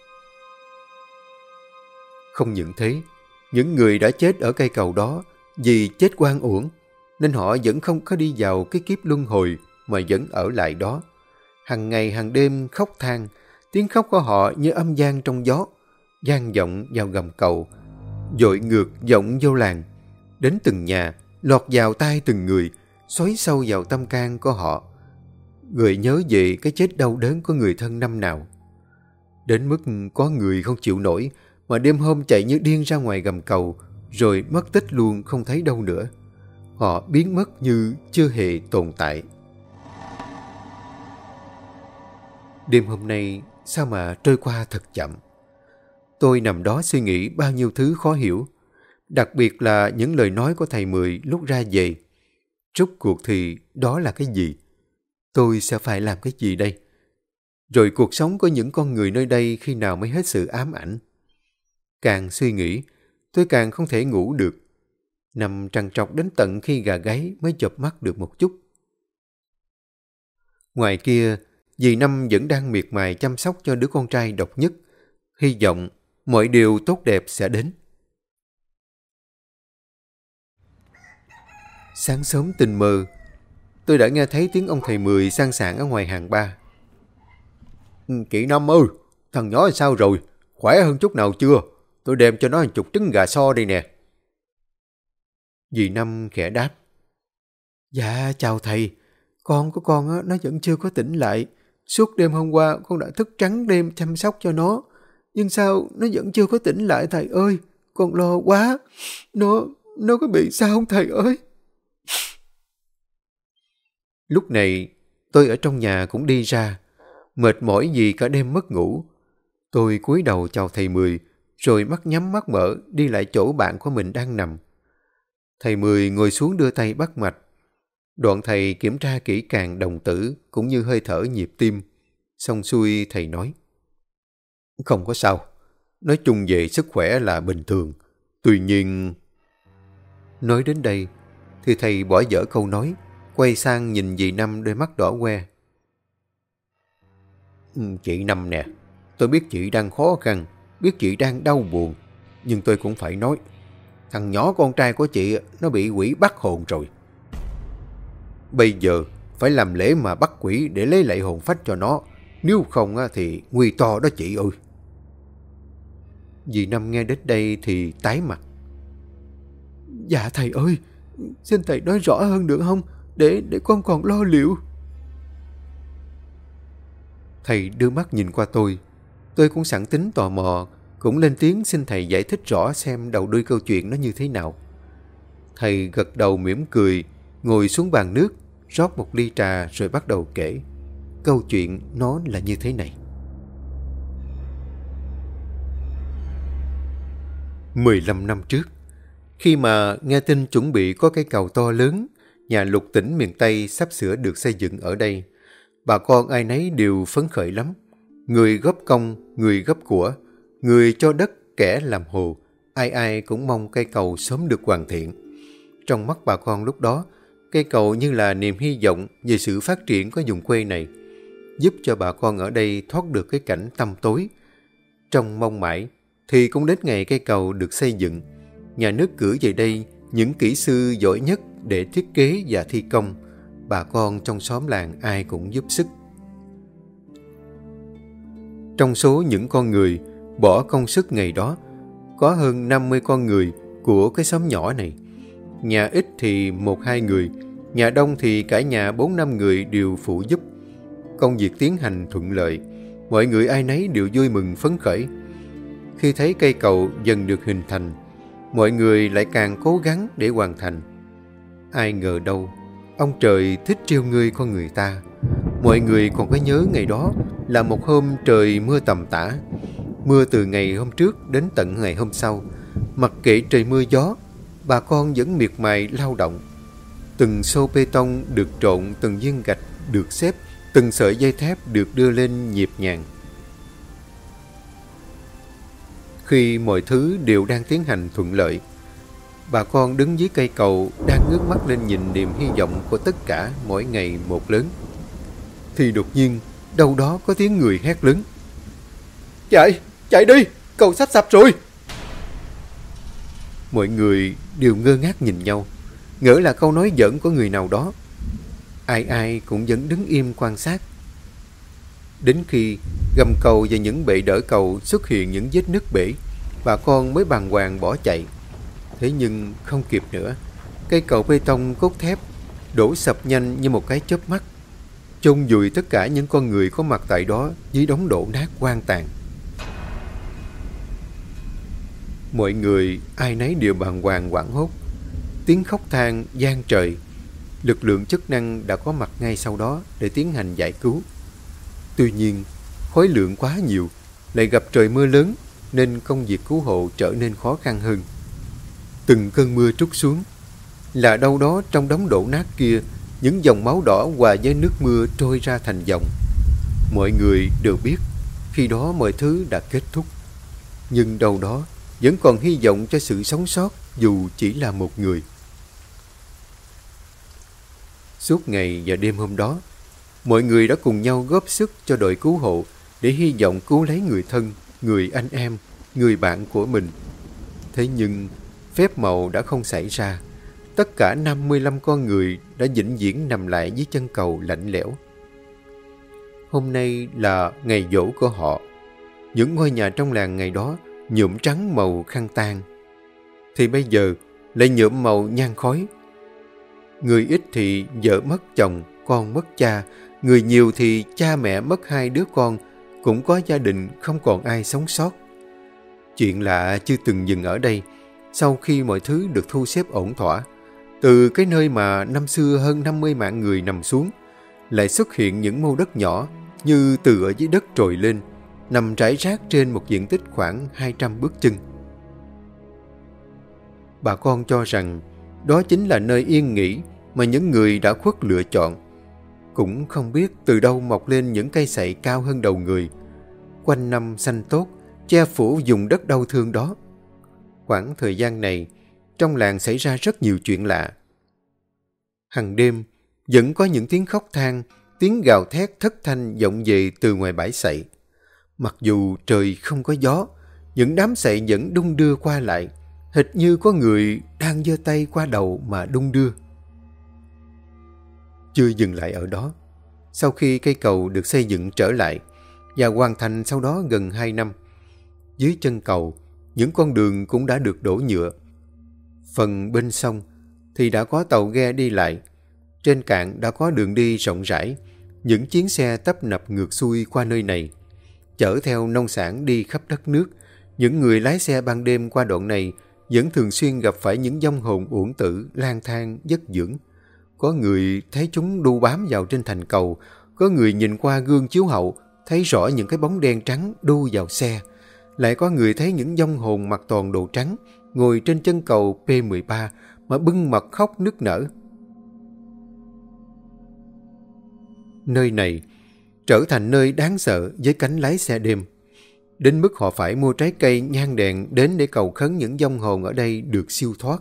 S1: Không những thế, những người đã chết ở cây cầu đó vì chết oan uổng, nên họ vẫn không có đi vào cái kiếp luân hồi mà vẫn ở lại đó. Hằng ngày hàng đêm khóc than, tiếng khóc của họ như âm vang trong gió, vang vọng vào gầm cầu, dội ngược vọng vô làng, đến từng nhà, lọt vào tai từng người, xoáy sâu vào tâm can của họ. Người nhớ về cái chết đau đớn của người thân năm nào. Đến mức có người không chịu nổi mà đêm hôm chạy như điên ra ngoài gầm cầu, rồi mất tích luôn không thấy đâu nữa. Họ biến mất như chưa hề tồn tại. Đêm hôm nay sao mà trôi qua thật chậm. Tôi nằm đó suy nghĩ bao nhiêu thứ khó hiểu, đặc biệt là những lời nói của thầy Mười lúc ra về. Rốt cuộc thì đó là cái gì? Tôi sẽ phải làm cái gì đây? Rồi cuộc sống của những con người nơi đây khi nào mới hết sự ám ảnh? Càng suy nghĩ, tôi càng không thể ngủ được. nằm trằn trọc đến tận khi gà gáy mới chợp mắt được một chút. Ngoài kia, dì Năm vẫn đang miệt mài chăm sóc cho đứa con trai độc nhất, hy vọng mọi điều tốt đẹp sẽ đến. Sáng sớm tình mơ, tôi đã nghe thấy tiếng ông thầy Mười sang sảng ở ngoài hàng ba. Chị Năm ơi, thằng nhỏ sao rồi? Khỏe hơn chút nào chưa? Tôi đem cho nó 10 trứng gà so đây nè. Dì Năm khẽ đáp. Dạ, chào thầy. Con của con á, nó vẫn chưa có tỉnh lại. Suốt đêm hôm qua con đã thức trắng đêm chăm sóc cho nó. Nhưng sao nó vẫn chưa có tỉnh lại thầy ơi? Con lo quá. Nó có bị sao không thầy ơi? Lúc này tôi ở trong nhà cũng đi ra. Mệt mỏi vì cả đêm mất ngủ. Tôi cúi đầu chào thầy Mười, rồi mắt nhắm mắt mở đi lại chỗ bạn của mình đang nằm. Thầy Mười ngồi xuống đưa tay bắt mạch. Đoạn thầy kiểm tra kỹ càng đồng tử cũng như hơi thở nhịp tim. Xong xuôi thầy nói. Không có sao. Nói chung về sức khỏe là bình thường. Tuy nhiên... Nói đến đây thì thầy bỏ dở câu nói, quay sang nhìn dì Năm đôi mắt đỏ que. Chị Năm nè, tôi biết chị đang khó khăn, biết chị đang đau buồn, nhưng tôi cũng phải nói, thằng nhỏ con trai của chị nó bị quỷ bắt hồn rồi. Bây giờ phải làm lễ mà bắt quỷ để lấy lại hồn phách cho nó, nếu không thì nguy to đó chị ơi. Dì Năm nghe đến đây thì tái mặt. Dạ thầy ơi, xin thầy nói rõ hơn được không, để con còn lo liệu. Thầy đưa mắt nhìn qua tôi cũng sẵn tính tò mò, cũng lên tiếng xin thầy giải thích rõ xem đầu đuôi câu chuyện nó như thế nào. Thầy gật đầu mỉm cười, ngồi xuống bàn nước, rót một ly trà rồi bắt đầu kể. Câu chuyện nó là như thế này. 15 năm trước, khi mà nghe tin chuẩn bị có cây cầu to lớn, nhà Lục tỉnh miền Tây sắp sửa được xây dựng ở đây, bà con ai nấy đều phấn khởi lắm. Người góp công, người góp của, người cho đất, kẻ làm hồ, ai ai cũng mong cây cầu sớm được hoàn thiện. Trong mắt bà con lúc đó, cây cầu như là niềm hy vọng về sự phát triển của vùng quê này, giúp cho bà con ở đây thoát được cái cảnh tăm tối. Trong mong mãi, thì cũng đến ngày cây cầu được xây dựng. Nhà nước cử về đây những kỹ sư giỏi nhất để thiết kế và thi công. Bà con trong xóm làng ai cũng giúp sức. Trong số những con người bỏ công sức ngày đó, có hơn 50 con người của cái xóm nhỏ này. Nhà ít thì 1-2 người, nhà đông thì cả nhà 4-5 người đều phụ giúp. Công việc tiến hành thuận lợi, mọi người ai nấy đều vui mừng phấn khởi. Khi thấy cây cầu dần được hình thành, mọi người lại càng cố gắng để hoàn thành. Ai ngờ đâu, ông trời thích trêu ngươi con người ta. Mọi người còn có nhớ ngày đó là một hôm trời mưa tầm tã. Mưa từ ngày hôm trước đến tận ngày hôm sau. Mặc kệ trời mưa gió, bà con vẫn miệt mài lao động. Từng xô bê tông được trộn, từng viên gạch được xếp, từng sợi dây thép được đưa lên nhịp nhàng. Khi mọi thứ đều đang tiến hành thuận lợi, bà con đứng dưới cây cầu đang ngước mắt lên nhìn niềm hy vọng của tất cả mỗi ngày một lớn. Thì đột nhiên, đâu đó có tiếng người hét lớn. Chạy đi, cầu sắp sập rồi. Mọi người đều ngơ ngác nhìn nhau, ngỡ là câu nói giỡn của người nào đó. Ai ai cũng vẫn đứng im quan sát. Đến khi gầm cầu và những bệ đỡ cầu xuất hiện những vết nứt bể, bà con mới bàng hoàng bỏ chạy. Thế nhưng không kịp nữa, cây cầu bê tông cốt thép đổ sập nhanh như một cái chớp mắt, chôn vùi tất cả những con người có mặt tại đó dưới đống đổ nát hoang tàn. Mọi người ai nấy đều bàng hoàng hoảng hốt, tiếng khóc than vang trời. Lực lượng chức năng đã có mặt ngay sau đó để tiến hành giải cứu. Tuy nhiên, khối lượng quá nhiều, lại gặp trời mưa lớn nên công việc cứu hộ trở nên khó khăn hơn. Từng cơn mưa trút xuống, là đâu đó trong đống đổ nát kia, những dòng máu đỏ hòa với nước mưa trôi ra thành dòng. Mọi người đều biết khi đó mọi thứ đã kết thúc. Nhưng đâu đó, vẫn còn hy vọng cho sự sống sót dù chỉ là một người. Suốt ngày và đêm hôm đó, mọi người đã cùng nhau góp sức cho đội cứu hộ để hy vọng cứu lấy người thân, người anh em, người bạn của mình. Thế nhưng, phép màu đã không xảy ra. Tất cả 55 con người đã vĩnh viễn nằm lại dưới chân cầu lạnh lẽo. Hôm nay là ngày giỗ của họ. Những ngôi nhà trong làng ngày đó nhuộm trắng màu khăn tang, thì bây giờ lại nhuộm màu nhang khói. Người ít thì vợ mất chồng, con mất cha. Người nhiều thì cha mẹ mất 2 đứa con, cũng có gia đình không còn ai sống sót. Chuyện lạ chưa từng dừng ở đây. Sau khi mọi thứ được thu xếp ổn thỏa, từ cái nơi mà năm xưa hơn 50 mạng người nằm xuống, lại xuất hiện những mô đất nhỏ như từ ở dưới đất trồi lên, nằm rải rác trên một diện tích khoảng 200 bước chân. Bà con cho rằng đó chính là nơi yên nghỉ mà những người đã khuất lựa chọn. Cũng không biết từ đâu mọc lên những cây sậy cao hơn đầu người, quanh năm xanh tốt, che phủ vùng đất đau thương đó. Khoảng thời gian này, trong làng xảy ra rất nhiều chuyện lạ. Hằng đêm, vẫn có những tiếng khóc than, tiếng gào thét thất thanh vọng về từ ngoài bãi sậy. Mặc dù trời không có gió, những đám sậy vẫn đung đưa qua lại, hệt như có người đang giơ tay qua đầu mà đung đưa. Chưa dừng lại ở đó, sau khi cây cầu được xây dựng trở lại và hoàn thành sau đó gần 2 năm, dưới chân cầu, những con đường cũng đã được đổ nhựa. Phần bên sông thì đã có tàu ghe đi lại, trên cạn đã có đường đi rộng rãi, những chuyến xe tấp nập ngược xuôi qua nơi này, chở theo nông sản đi khắp đất nước. Những người lái xe ban đêm qua đoạn này vẫn thường xuyên gặp phải những vong hồn uổng tử lang thang vất vưởng. Có người thấy chúng đu bám vào trên thành cầu, có người nhìn qua gương chiếu hậu thấy rõ những cái bóng đen trắng đu vào xe. Lại có người thấy những vong hồn mặc toàn đồ trắng ngồi trên chân cầu P13 mà bưng mặt khóc nức nở. Nơi này trở thành nơi đáng sợ với cánh lái xe đêm, đến mức họ phải mua trái cây nhang đèn đến để cầu khấn những vong hồn ở đây được siêu thoát.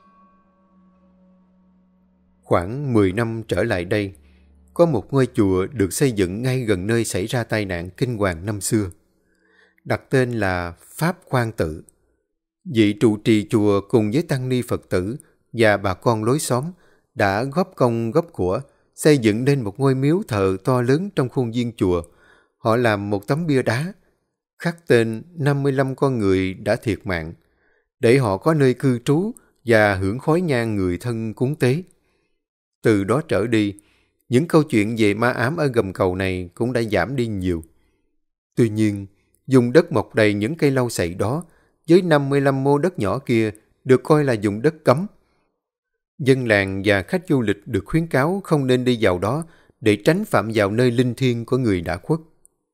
S1: Khoảng 10 năm trở lại đây, có một ngôi chùa được xây dựng ngay gần nơi xảy ra tai nạn kinh hoàng năm xưa, đặt tên là Pháp Khoan Tự. Vị trụ trì chùa cùng với tăng ni Phật tử và bà con lối xóm đã góp công góp của xây dựng nên một ngôi miếu thờ to lớn trong khuôn viên chùa. Họ làm một tấm bia đá khắc tên 55 con người đã thiệt mạng, để họ có nơi cư trú và hưởng khói nhang người thân cúng tế. Từ đó trở đi, những câu chuyện về ma ám ở gầm cầu này cũng đã giảm đi nhiều. Tuy nhiên, vùng đất mọc đầy những cây lau sậy đó, với 55 mô đất nhỏ kia, được coi là vùng đất cấm. Dân làng và khách du lịch được khuyến cáo không nên đi vào đó để tránh phạm vào nơi linh thiêng của người đã khuất.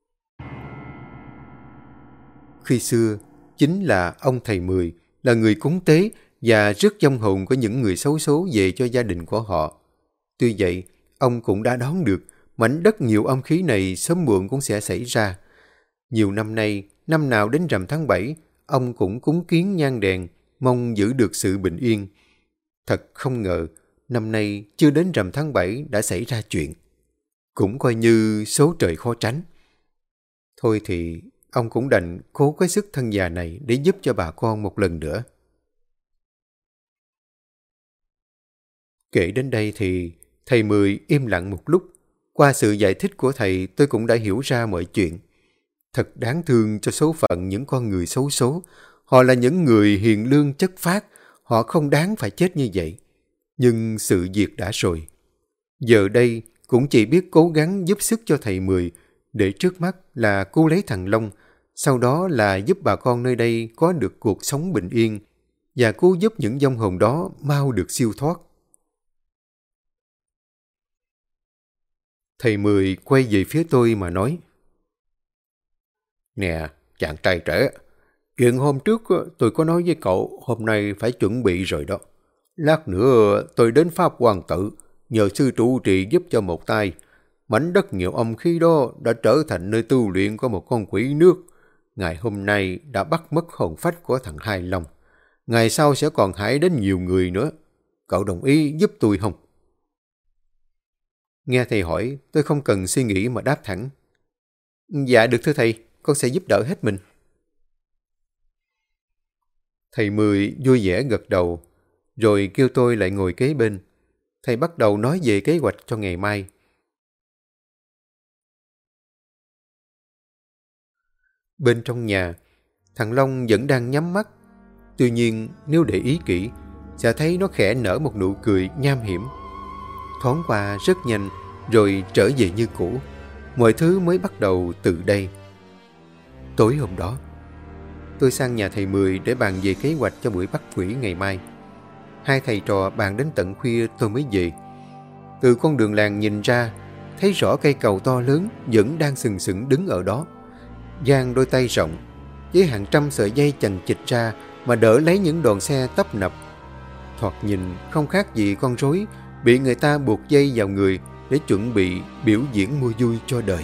S1: Khi xưa, chính là ông thầy Mười là người cúng tế và rước vong hồn của những người xấu số về cho gia đình của họ. Tuy vậy, ông cũng đã đoán được mảnh đất nhiều âm khí này sớm muộn cũng sẽ xảy ra. Nhiều năm nay, năm nào đến rằm tháng 7, ông cũng cúng kiến nhang đèn, mong giữ được sự bình yên. Thật không ngờ, năm nay chưa đến rằm tháng 7 đã xảy ra chuyện. Cũng coi như số trời khó tránh. Thôi thì ông cũng đành cố cái sức thân già này để giúp cho bà con một lần nữa. Kể đến đây thì thầy Mười im lặng một lúc. Qua sự giải thích của thầy, tôi cũng đã hiểu ra mọi chuyện. Thật đáng thương cho số phận những con người xấu số. Họ là những người hiền lương chất phác. Họ không đáng phải chết như vậy. Nhưng sự việc đã rồi. Giờ đây cũng chỉ biết cố gắng giúp sức cho thầy Mười, để trước mắt là cứu lấy thằng Long, sau đó là giúp bà con nơi đây có được cuộc sống bình yên và cứu giúp những vong hồn đó mau được siêu thoát. Thầy Mười quay về phía tôi mà nói: Nè, chàng trai trẻ, chuyện hôm trước tôi có nói với cậu hôm nay phải chuẩn bị rồi đó. Lát nữa tôi đến Pháp Quan Tự, nhờ sư trụ trì giúp cho một tay. Mảnh đất nhiều âm khí đó đã trở thành nơi tu luyện của một con quỷ nước. Ngày hôm nay đã bắt mất hồn phách của thằng Hai Long. Ngày sau sẽ còn hại đến nhiều người nữa. Cậu đồng ý giúp tôi không? Nghe thầy hỏi, tôi không cần suy nghĩ mà đáp thẳng. Dạ được thưa thầy, con sẽ giúp đỡ hết mình. Thầy Mười vui vẻ gật đầu, rồi kêu tôi lại ngồi kế bên. Thầy bắt đầu nói về kế hoạch cho ngày mai. Bên trong nhà, thằng Long vẫn đang nhắm mắt. Tuy nhiên, nếu để ý kỹ, sẽ thấy nó khẽ nở một nụ cười nham hiểm. Thoáng qua rất nhanh, rồi trở về như cũ. Mọi thứ mới bắt đầu từ đây. Tối hôm đó, tôi sang nhà thầy Mười để bàn về kế hoạch cho buổi bắt quỷ ngày mai. Hai thầy trò bàn đến tận khuya tôi mới về. Từ con đường làng nhìn ra, thấy rõ cây cầu to lớn vẫn đang sừng sững đứng ở đó. Giang đôi tay rộng, với hàng trăm sợi dây chằng chịt ra mà đỡ lấy những đoàn xe tấp nập. Thoạt nhìn không khác gì con rối bị người ta buộc dây vào người để chuẩn bị biểu diễn mua vui cho đời.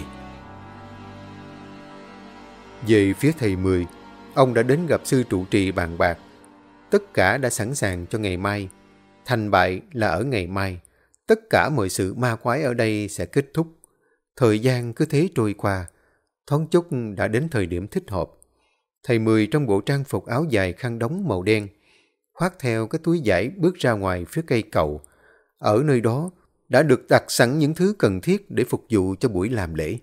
S1: Về phía thầy Mười, ông đã đến gặp sư trụ trì bàn bạc. Tất cả đã sẵn sàng cho ngày mai. Thành bại là ở ngày mai. Tất cả mọi sự ma quái ở đây sẽ kết thúc. Thời gian cứ thế trôi qua. Thoáng chốc đã đến thời điểm thích hợp. Thầy Mười trong bộ trang phục áo dài khăn đóng màu đen, khoác theo cái túi vải bước ra ngoài phía cây cầu. Ở nơi đó đã được đặt sẵn những thứ cần thiết để phục vụ cho buổi làm lễ.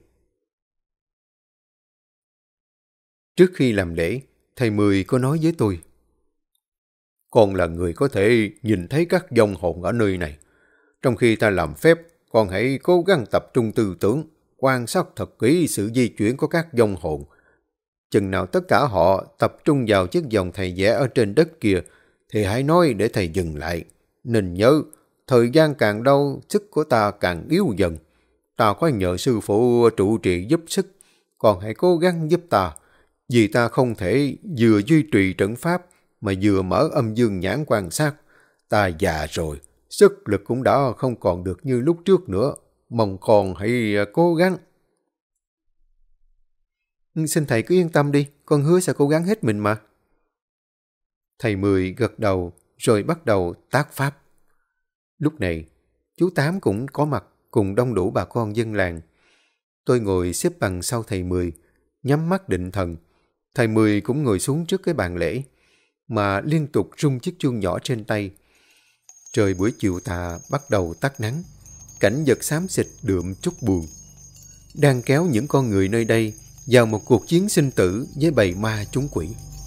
S1: Trước khi làm lễ, thầy Mười có nói với tôi: Con là người có thể nhìn thấy các vong hồn ở nơi này. Trong khi ta làm phép, con hãy cố gắng tập trung tư tưởng, quan sát thật kỹ sự di chuyển của các vong hồn. Chừng nào tất cả họ tập trung vào chiếc vòng thầy vẽ ở trên đất kia, thì hãy nói để thầy dừng lại. Nên nhớ, thời gian càng lâu, sức của ta càng yếu dần. Ta có nhờ sư phụ trụ trì giúp sức, còn hãy cố gắng giúp ta. Vì ta không thể vừa duy trì trận pháp, mà vừa mở âm dương nhãn quan sát. Ta già rồi, sức lực cũng đã không còn được như lúc trước nữa. Mong con hãy cố gắng. Xin thầy cứ yên tâm đi, con hứa sẽ cố gắng hết mình mà. Thầy Mười gật đầu, rồi bắt đầu tác pháp. Lúc này, chú Tám cũng có mặt cùng đông đủ bà con dân làng. Tôi ngồi xếp bằng sau thầy Mười, nhắm mắt định thần. Thầy Mười cũng ngồi xuống trước cái bàn lễ, mà liên tục rung chiếc chuông nhỏ trên tay. Trời buổi chiều tà bắt đầu tắt nắng, cảnh vật xám xịt đượm chút buồn, đang kéo những con người nơi đây vào một cuộc chiến sinh tử với bầy ma chúng quỷ.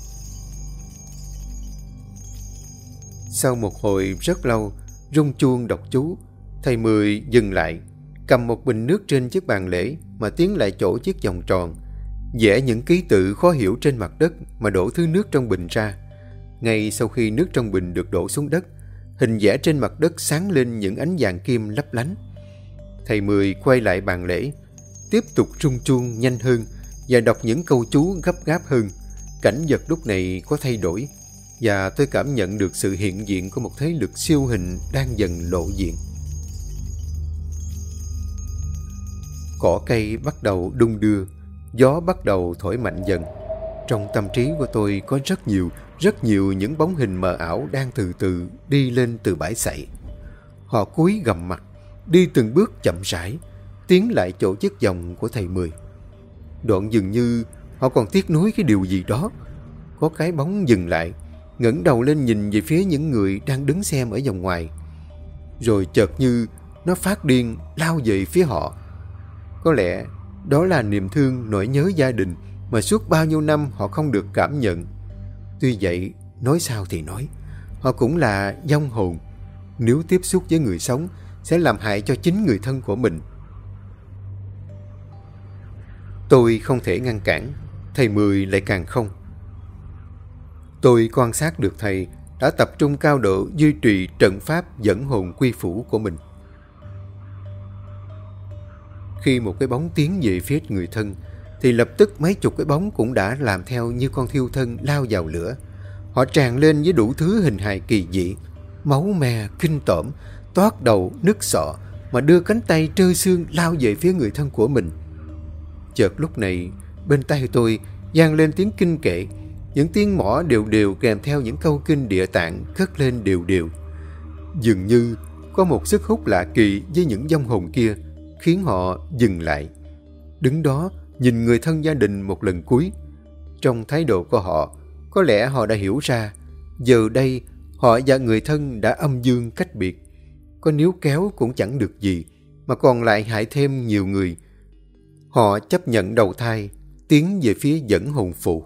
S1: Sau một hồi rất lâu, rung chuông đọc chú, thầy Mười dừng lại, cầm một bình nước trên chiếc bàn lễ mà tiến lại chỗ chiếc vòng tròn, vẽ những ký tự khó hiểu trên mặt đất mà đổ thứ nước trong bình ra. Ngay sau khi nước trong bình được đổ xuống đất, hình vẽ trên mặt đất sáng lên những ánh vàng kim lấp lánh. Thầy Mười quay lại bàn lễ, tiếp tục rung chuông nhanh hơn và đọc những câu chú gấp gáp hơn. Cảnh vật lúc này có thay đổi, và tôi cảm nhận được sự hiện diện của một thế lực siêu hình đang dần lộ diện. Cỏ cây bắt đầu đung đưa, gió bắt đầu thổi mạnh dần. Trong tâm trí của tôi có rất nhiều những bóng hình mờ ảo đang từ từ đi lên từ bãi sậy. Họ cúi gằm mặt, đi từng bước chậm rãi, tiến lại chỗ chiếc vòng của thầy Mười. Đoạn dường như họ còn tiếc nuối cái điều gì đó. Có cái bóng dừng lại, ngẩng đầu lên nhìn về phía những người đang đứng xem ở vòng ngoài. Rồi chợt như nó phát điên lao về phía họ. Có lẽ đó là niềm thương, nỗi nhớ gia đình mà suốt bao nhiêu năm họ không được cảm nhận. Tuy vậy, nói sao thì nói, họ cũng là vong hồn. Nếu tiếp xúc với người sống, sẽ làm hại cho chính người thân của mình. Tôi không thể ngăn cản, thầy Mười lại càng không. Tôi quan sát được thầy đã tập trung cao độ duy trì trận pháp dẫn hồn quy phủ của mình. Khi một cái bóng tiến về phía người thân, thì lập tức mấy chục cái bóng cũng đã làm theo như con thiêu thân lao vào lửa. Họ tràn lên với đủ thứ hình hài kỳ dị, máu me, kinh tởm, toát đầu, nứt sọ, mà đưa cánh tay trơ xương lao về phía người thân của mình. Chợt lúc này, bên tay tôi vang lên tiếng kinh kệ. Những tiếng mõ đều đều kèm theo những câu kinh Địa Tạng cất lên đều đều. Dường như có một sức hút lạ kỳ với những vong hồn kia, khiến họ dừng lại, đứng đó nhìn người thân gia đình một lần cuối. Trong thái độ của họ, có lẽ họ đã hiểu ra, giờ đây họ và người thân đã âm dương cách biệt. Có níu kéo cũng chẳng được gì, mà còn lại hại thêm nhiều người. Họ chấp nhận đầu thai, tiến về phía dẫn hồn phụ.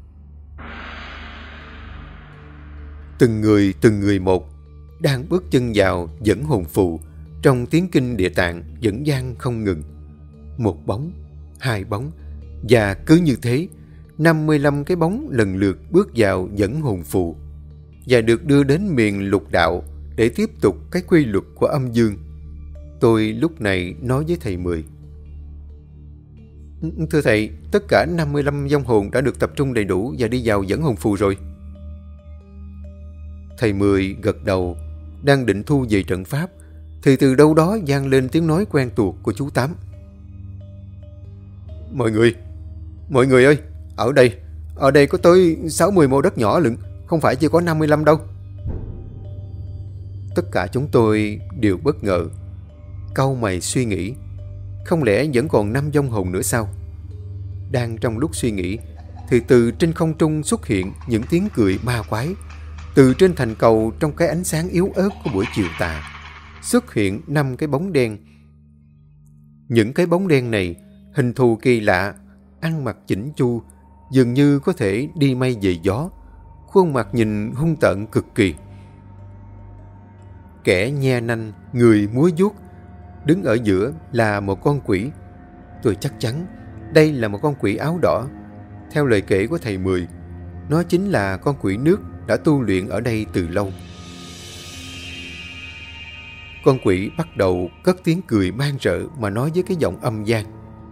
S1: Từng người một đang bước chân vào dẫn hồn phụ, trong tiếng kinh Địa Tạng vẫn vang không ngừng. Một bóng, hai bóng, và cứ như thế 55 cái bóng lần lượt bước vào dẫn hồn phụ và được đưa đến miền lục đạo để tiếp tục cái quy luật của âm dương. Tôi lúc này nói với thầy Mười: "Thưa thầy, tất cả 55 vong hồn đã được tập trung đầy đủ và đi vào dẫn hồn phù rồi." Thầy Mười gật đầu, đang định thu về trận pháp, thì từ đâu đó vang lên tiếng nói quen thuộc của chú Tám: Mọi người ơi, ở đây có tới 60 mô đất nhỏ lận, không phải chỉ có 55 đâu." Tất cả chúng tôi đều bất ngờ, cau mày suy nghĩ, không lẽ vẫn còn 5 vong hồn nữa sao? Đang trong lúc suy nghĩ, thì từ trên không trung xuất hiện những tiếng cười ma quái. Từ trên thành cầu, trong cái ánh sáng yếu ớt của buổi chiều tà, xuất hiện 5 cái bóng đen. Những cái bóng đen này hình thù kỳ lạ, ăn mặc chỉnh chu, dường như có thể đi mây về gió, khuôn mặt nhìn hung tợn cực kỳ. Kẻ nhe nanh, người múa vuốt, đứng ở giữa là một con quỷ. Tôi chắc chắn đây là một con quỷ áo đỏ. Theo lời kể của thầy Mười, nó chính là con quỷ nước đã tu luyện ở đây từ lâu. Con quỷ bắt đầu cất tiếng cười man rợ mà nói với cái giọng âm gian: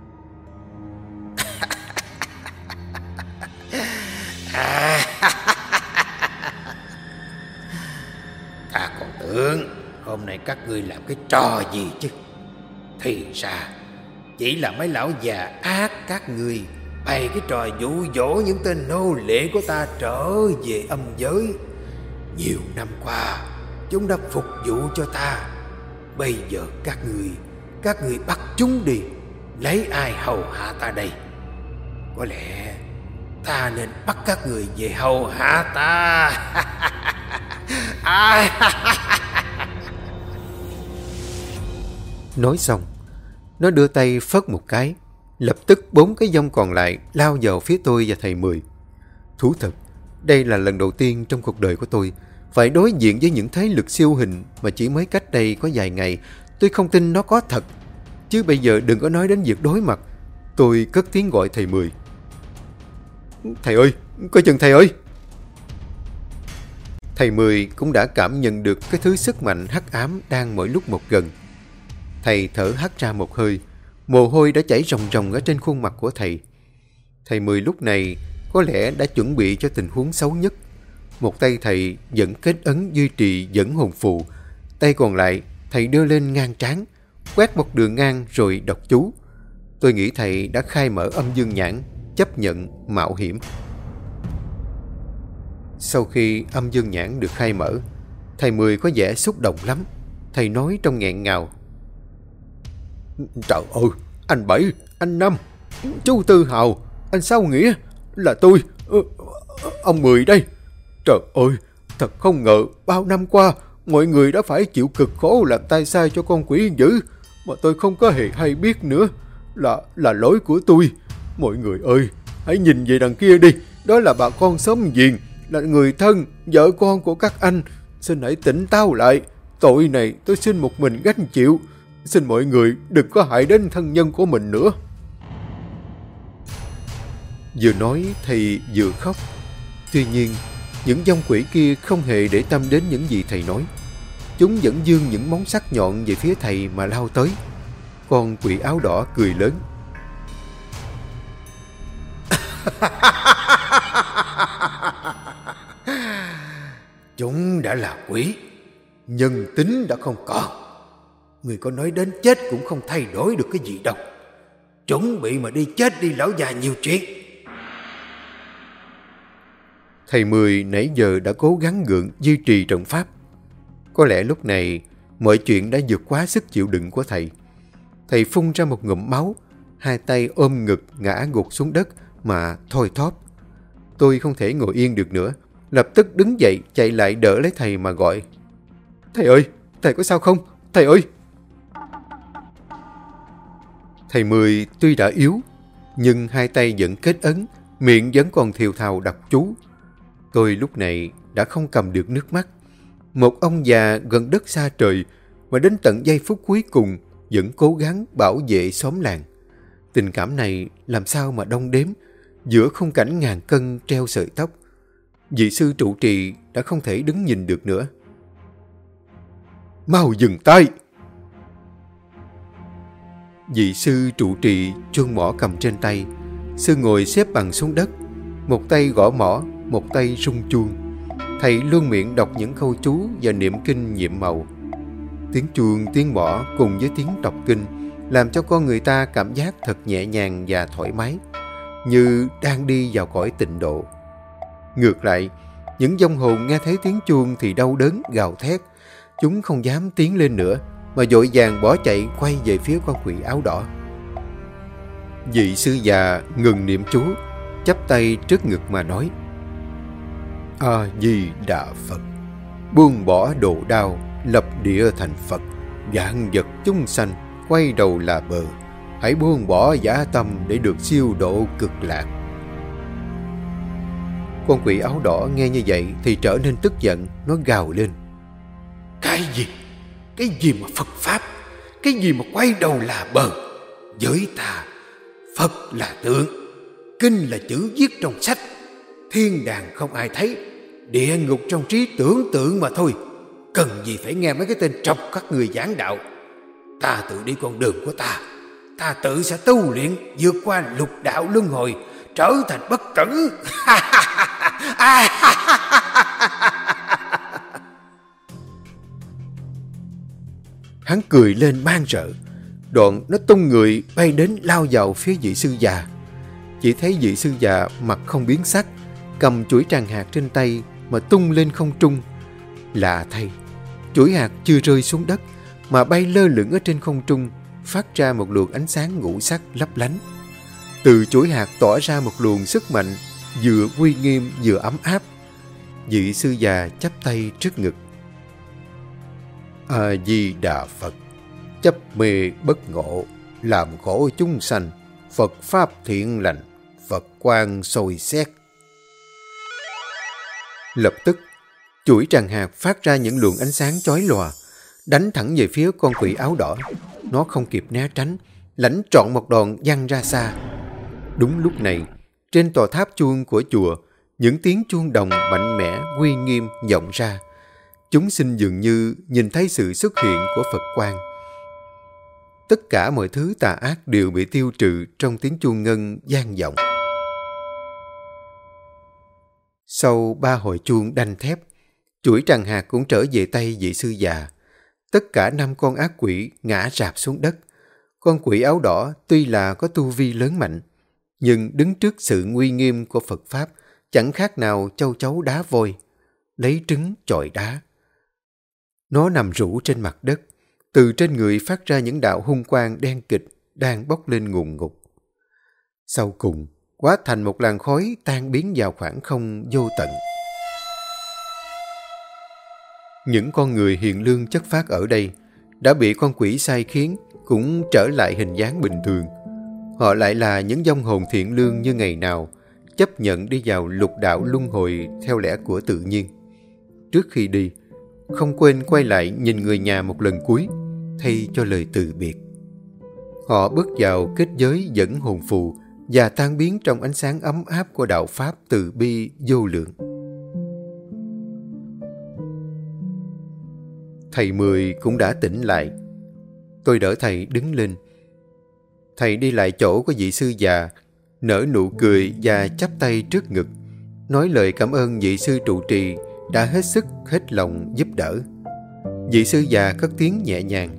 S2: "Ta còn tưởng hôm nay các ngươi làm cái trò gì chứ. Thì ra chỉ là mấy lão già ác các ngươi bày cái trò dụ dỗ những tên nô lệ của ta trở về âm giới. Nhiều năm qua chúng đã phục vụ cho ta. Bây giờ các ngươi bắt chúng đi, lấy ai hầu hạ ta đây? Có lẽ ta nên bắt các người về hầu hạ ta."
S1: Nói xong, nó đưa tay phất một cái, lập tức 4 cái vong còn lại lao vào phía tôi và thầy Mười. Thú thật, đây là lần đầu tiên trong cuộc đời của tôi phải đối diện với những thế lực siêu hình mà chỉ mới cách đây có vài ngày tôi không tin nó có thật. Chứ bây giờ đừng có nói đến việc đối mặt. Tôi cất tiếng gọi thầy Mười: "Thầy ơi, coi chừng thầy ơi!" Thầy Mười cũng đã cảm nhận được cái thứ sức mạnh hắc ám đang mỗi lúc một gần. Thầy thở hắt ra một hơi, mồ hôi đã chảy ròng ròng ở trên khuôn mặt của thầy. Thầy Mười lúc này có lẽ đã chuẩn bị cho tình huống xấu nhất. Một tay thầy vẫn kết ấn duy trì dẫn hồn phù, tay còn lại thầy đưa lên ngang trán, quét một đường ngang rồi đọc chú. Tôi nghĩ thầy đã khai mở âm dương nhãn, chấp nhận mạo hiểm. Sau khi âm dương nhãn được khai mở, thầy Mười có vẻ xúc động lắm. Thầy nói trong nghẹn ngào:
S2: "Trời ơi, anh Bảy, anh Năm, chú Tư Hào, anh Sáu Nghĩa, là tôi, ông Mười đây. Trời ơi, thật không ngờ bao năm qua mọi người đã phải chịu cực khổ làm tay sai cho con quỷ dữ mà tôi không có hề hay biết nữa. Là lỗi của tôi. Mọi người ơi, hãy nhìn về đằng kia đi, đó là bà con xóm giềng, là người thân, vợ con của các anh. Xin hãy tỉnh táo lại, tội này tôi xin một mình gánh chịu. Xin mọi người đừng có hại đến thân nhân của mình nữa."
S1: Vừa nói thầy vừa khóc. Tuy nhiên, những vong quỷ kia không hề để tâm đến những gì thầy nói. Chúng vẫn giương những móng sắc nhọn về phía thầy mà lao tới. Con quỷ áo đỏ cười lớn:
S2: "Chúng đã là quỷ, nhân tính đã không còn. Người có nói đến chết cũng không thay đổi được cái gì đâu. Chuẩn bị mà đi chết đi lão già nhiều chuyện."
S1: Thầy Mười nãy giờ đã cố gắng gượng duy trì trận pháp. Có lẽ lúc này mọi chuyện đã vượt quá sức chịu đựng của thầy. Thầy phun ra một ngụm máu, hai tay ôm ngực ngã gục xuống đất mà thoi thóp. Tôi không thể ngồi yên được nữa, lập tức đứng dậy chạy lại đỡ lấy thầy mà gọi: "Thầy ơi, thầy có sao không? Thầy ơi!" Thầy Mười tuy đã yếu, nhưng hai tay vẫn kết ấn, miệng vẫn còn thều thào đọc chú. Tôi lúc này đã không cầm được nước mắt. Một ông già gần đất xa trời mà đến tận giây phút cuối cùng vẫn cố gắng bảo vệ xóm làng. Tình cảm này làm sao mà đong đếm giữa khung cảnh ngàn cân treo sợi tóc. Vị sư trụ trì đã không thể đứng nhìn được nữa. "Mau dừng tay!" Vị sư trụ trì chuông mỏ cầm trên tay. Sư ngồi xếp bằng xuống đất, một tay gõ mỏ, một tay rung chuông. Thầy luôn miệng đọc những câu chú và niệm kinh nhiệm màu. Tiếng chuông, tiếng mỏ cùng với tiếng đọc kinh làm cho con người ta cảm giác thật nhẹ nhàng và thoải mái, như đang đi vào cõi tịnh độ. Ngược lại, những vong hồn nghe thấy tiếng chuông thì đau đớn gào thét. Chúng không dám tiến lên nữa mà vội vàng bỏ chạy quay về phía con quỷ áo đỏ. Vị sư già ngừng niệm chú, chắp tay trước ngực mà nói: "A Di Đà Phật, buông bỏ đồ đao, lập địa thành Phật, vạn vật chúng sanh quay đầu là bờ, hãy buông bỏ dã tâm để được siêu độ cực lạc." Con quỷ áo đỏ nghe như vậy thì trở nên tức giận, nó gào lên: "Cái gì? Cái gì mà Phật Pháp? Cái gì mà quay đầu là bờ? Với ta, Phật là tượng, kinh là chữ viết trong sách, thiên đàng không ai thấy, địa ngục trong trí tưởng tượng mà thôi. Cần gì phải nghe mấy cái tên trọc các người giảng đạo? Ta tự đi con đường của ta, ta tự sẽ tu luyện vượt qua lục đạo luân hồi, trở thành bất tử." Hắn cười lên man rợ, đoạn nó tung người bay đến lao vào phía vị sư già. Chỉ thấy vị sư già mặt không biến sắc, cầm chuỗi tràng hạt trên tay mà tung lên không trung. Lạ thay, chuỗi hạt chưa rơi xuống đất mà bay lơ lửng ở trên không trung, phát ra một luồng ánh sáng ngũ sắc lấp lánh. Từ chuỗi hạt tỏa ra một luồng sức mạnh vừa uy nghiêm vừa ấm áp. Vị sư già chắp tay trước ngực: "A Di Đà Phật, chấp mê bất ngộ, làm khổ chúng sanh, Phật pháp thiện lành, Phật quang soi xét." Lập tức, chuỗi tràng hạt phát ra những luồng ánh sáng chói lòa, đánh thẳng về phía con quỷ áo đỏ. Nó không kịp né tránh, lãnh trọn một đòn văng ra xa. Đúng lúc này, trên tòa tháp chuông của chùa, những tiếng chuông đồng mạnh mẽ, uy nghiêm vọng ra. Chúng sinh dường như nhìn thấy sự xuất hiện của Phật quang. Tất cả mọi thứ tà ác đều bị tiêu trừ trong tiếng chuông ngân vang vọng. Sau 3 hồi chuông đanh thép, chuỗi tràng hạt cũng trở về tay vị sư già. Tất cả 5 con ác quỷ ngã rạp xuống đất. Con quỷ áo đỏ tuy là có tu vi lớn mạnh, nhưng đứng trước sự uy nghiêm của Phật Pháp chẳng khác nào châu chấu đá vôi, lấy trứng chọi đá. Nó nằm rũ trên mặt đất, từ trên người phát ra những đạo hung quang đen kịch đang bốc lên ngùn ngụt. Sau cùng, hóa thành một làn khói tan biến vào khoảng không vô tận. Những con người hiền lương chất phác ở đây đã bị con quỷ sai khiến cũng trở lại hình dáng bình thường. Họ lại là những vong hồn thiện lương như ngày nào, chấp nhận đi vào lục đạo luân hồi theo lẽ của tự nhiên. Trước khi đi, không quên quay lại nhìn người nhà một lần cuối, thay cho lời từ biệt. Họ bước vào kết giới dẫn hồn phù và tan biến trong ánh sáng ấm áp của đạo Pháp từ bi vô lượng. Thầy Mười cũng đã tỉnh lại. Tôi đỡ thầy đứng lên. Thầy đi lại chỗ của vị sư già, nở nụ cười và chắp tay trước ngực, nói lời cảm ơn vị sư trụ trì đã hết sức hết lòng giúp đỡ. Vị sư già cất tiếng nhẹ nhàng: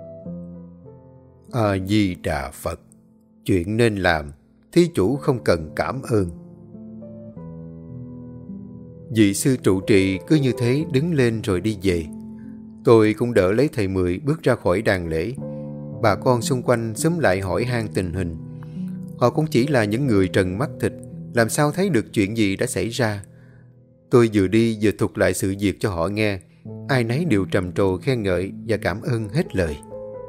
S1: "A Di Đà Phật, chuyện nên làm, thí chủ không cần cảm ơn." Vị sư trụ trì cứ như thế đứng lên rồi đi về. Tôi cũng đỡ lấy thầy Mười bước ra khỏi đàn lễ. Bà con xung quanh xúm lại hỏi han tình hình. Họ cũng chỉ là những người trần mắt thịt, làm sao thấy được chuyện gì đã xảy ra. Tôi vừa đi vừa thuật lại sự việc cho họ nghe. Ai nấy đều trầm trồ khen ngợi và cảm ơn hết lời.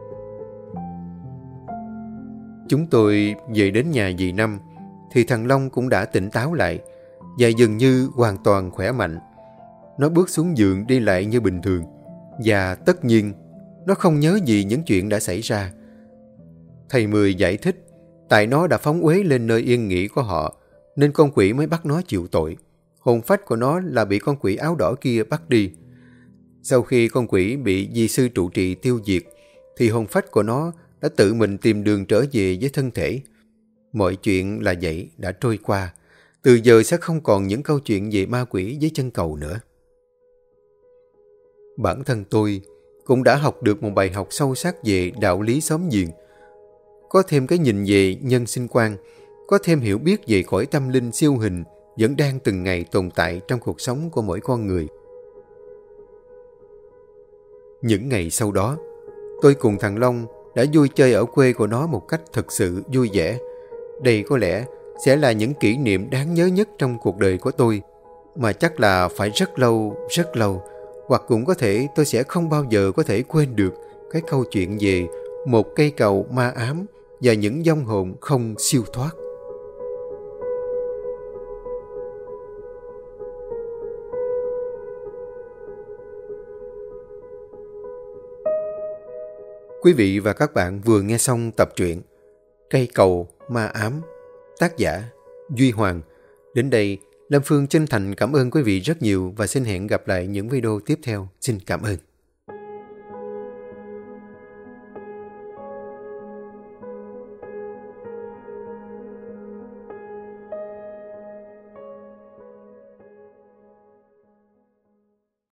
S1: Chúng tôi về đến nhà dì Năm thì thằng Long cũng đã tỉnh táo lại và dường như hoàn toàn khỏe mạnh. Nó bước xuống giường đi lại như bình thường. Và tất nhiên, nó không nhớ gì những chuyện đã xảy ra. Thầy Mười giải thích, tại nó đã phóng uế lên nơi yên nghỉ của họ, nên con quỷ mới bắt nó chịu tội. Hồn phách của nó là bị con quỷ áo đỏ kia bắt đi. Sau khi con quỷ bị di sư trụ trì tiêu diệt, thì hồn phách của nó đã tự mình tìm đường trở về với thân thể. Mọi chuyện là vậy đã trôi qua. Từ giờ sẽ không còn những câu chuyện về ma quỷ với chân cầu nữa. Bản thân tôi cũng đã học được một bài học sâu sắc về đạo lý xóm giềng. Có thêm cái nhìn về nhân sinh quan, có thêm hiểu biết về cõi tâm linh siêu hình vẫn đang từng ngày tồn tại trong cuộc sống của mỗi con người. Những ngày sau đó, tôi cùng thằng Long đã vui chơi ở quê của nó một cách thật sự vui vẻ. Đây có lẽ sẽ là những kỷ niệm đáng nhớ nhất trong cuộc đời của tôi, mà chắc là phải rất lâu, hoặc cũng có thể tôi sẽ không bao giờ có thể quên được cái câu chuyện về một cây cầu ma ám và những vong hồn không siêu thoát. Quý vị và các bạn vừa nghe xong tập truyện Cây cầu ma ám, tác giả Duy Hoàng. Đến đây, Lâm Phương chân thành cảm ơn quý vị rất nhiều và xin hẹn gặp lại những video tiếp theo. Xin cảm ơn.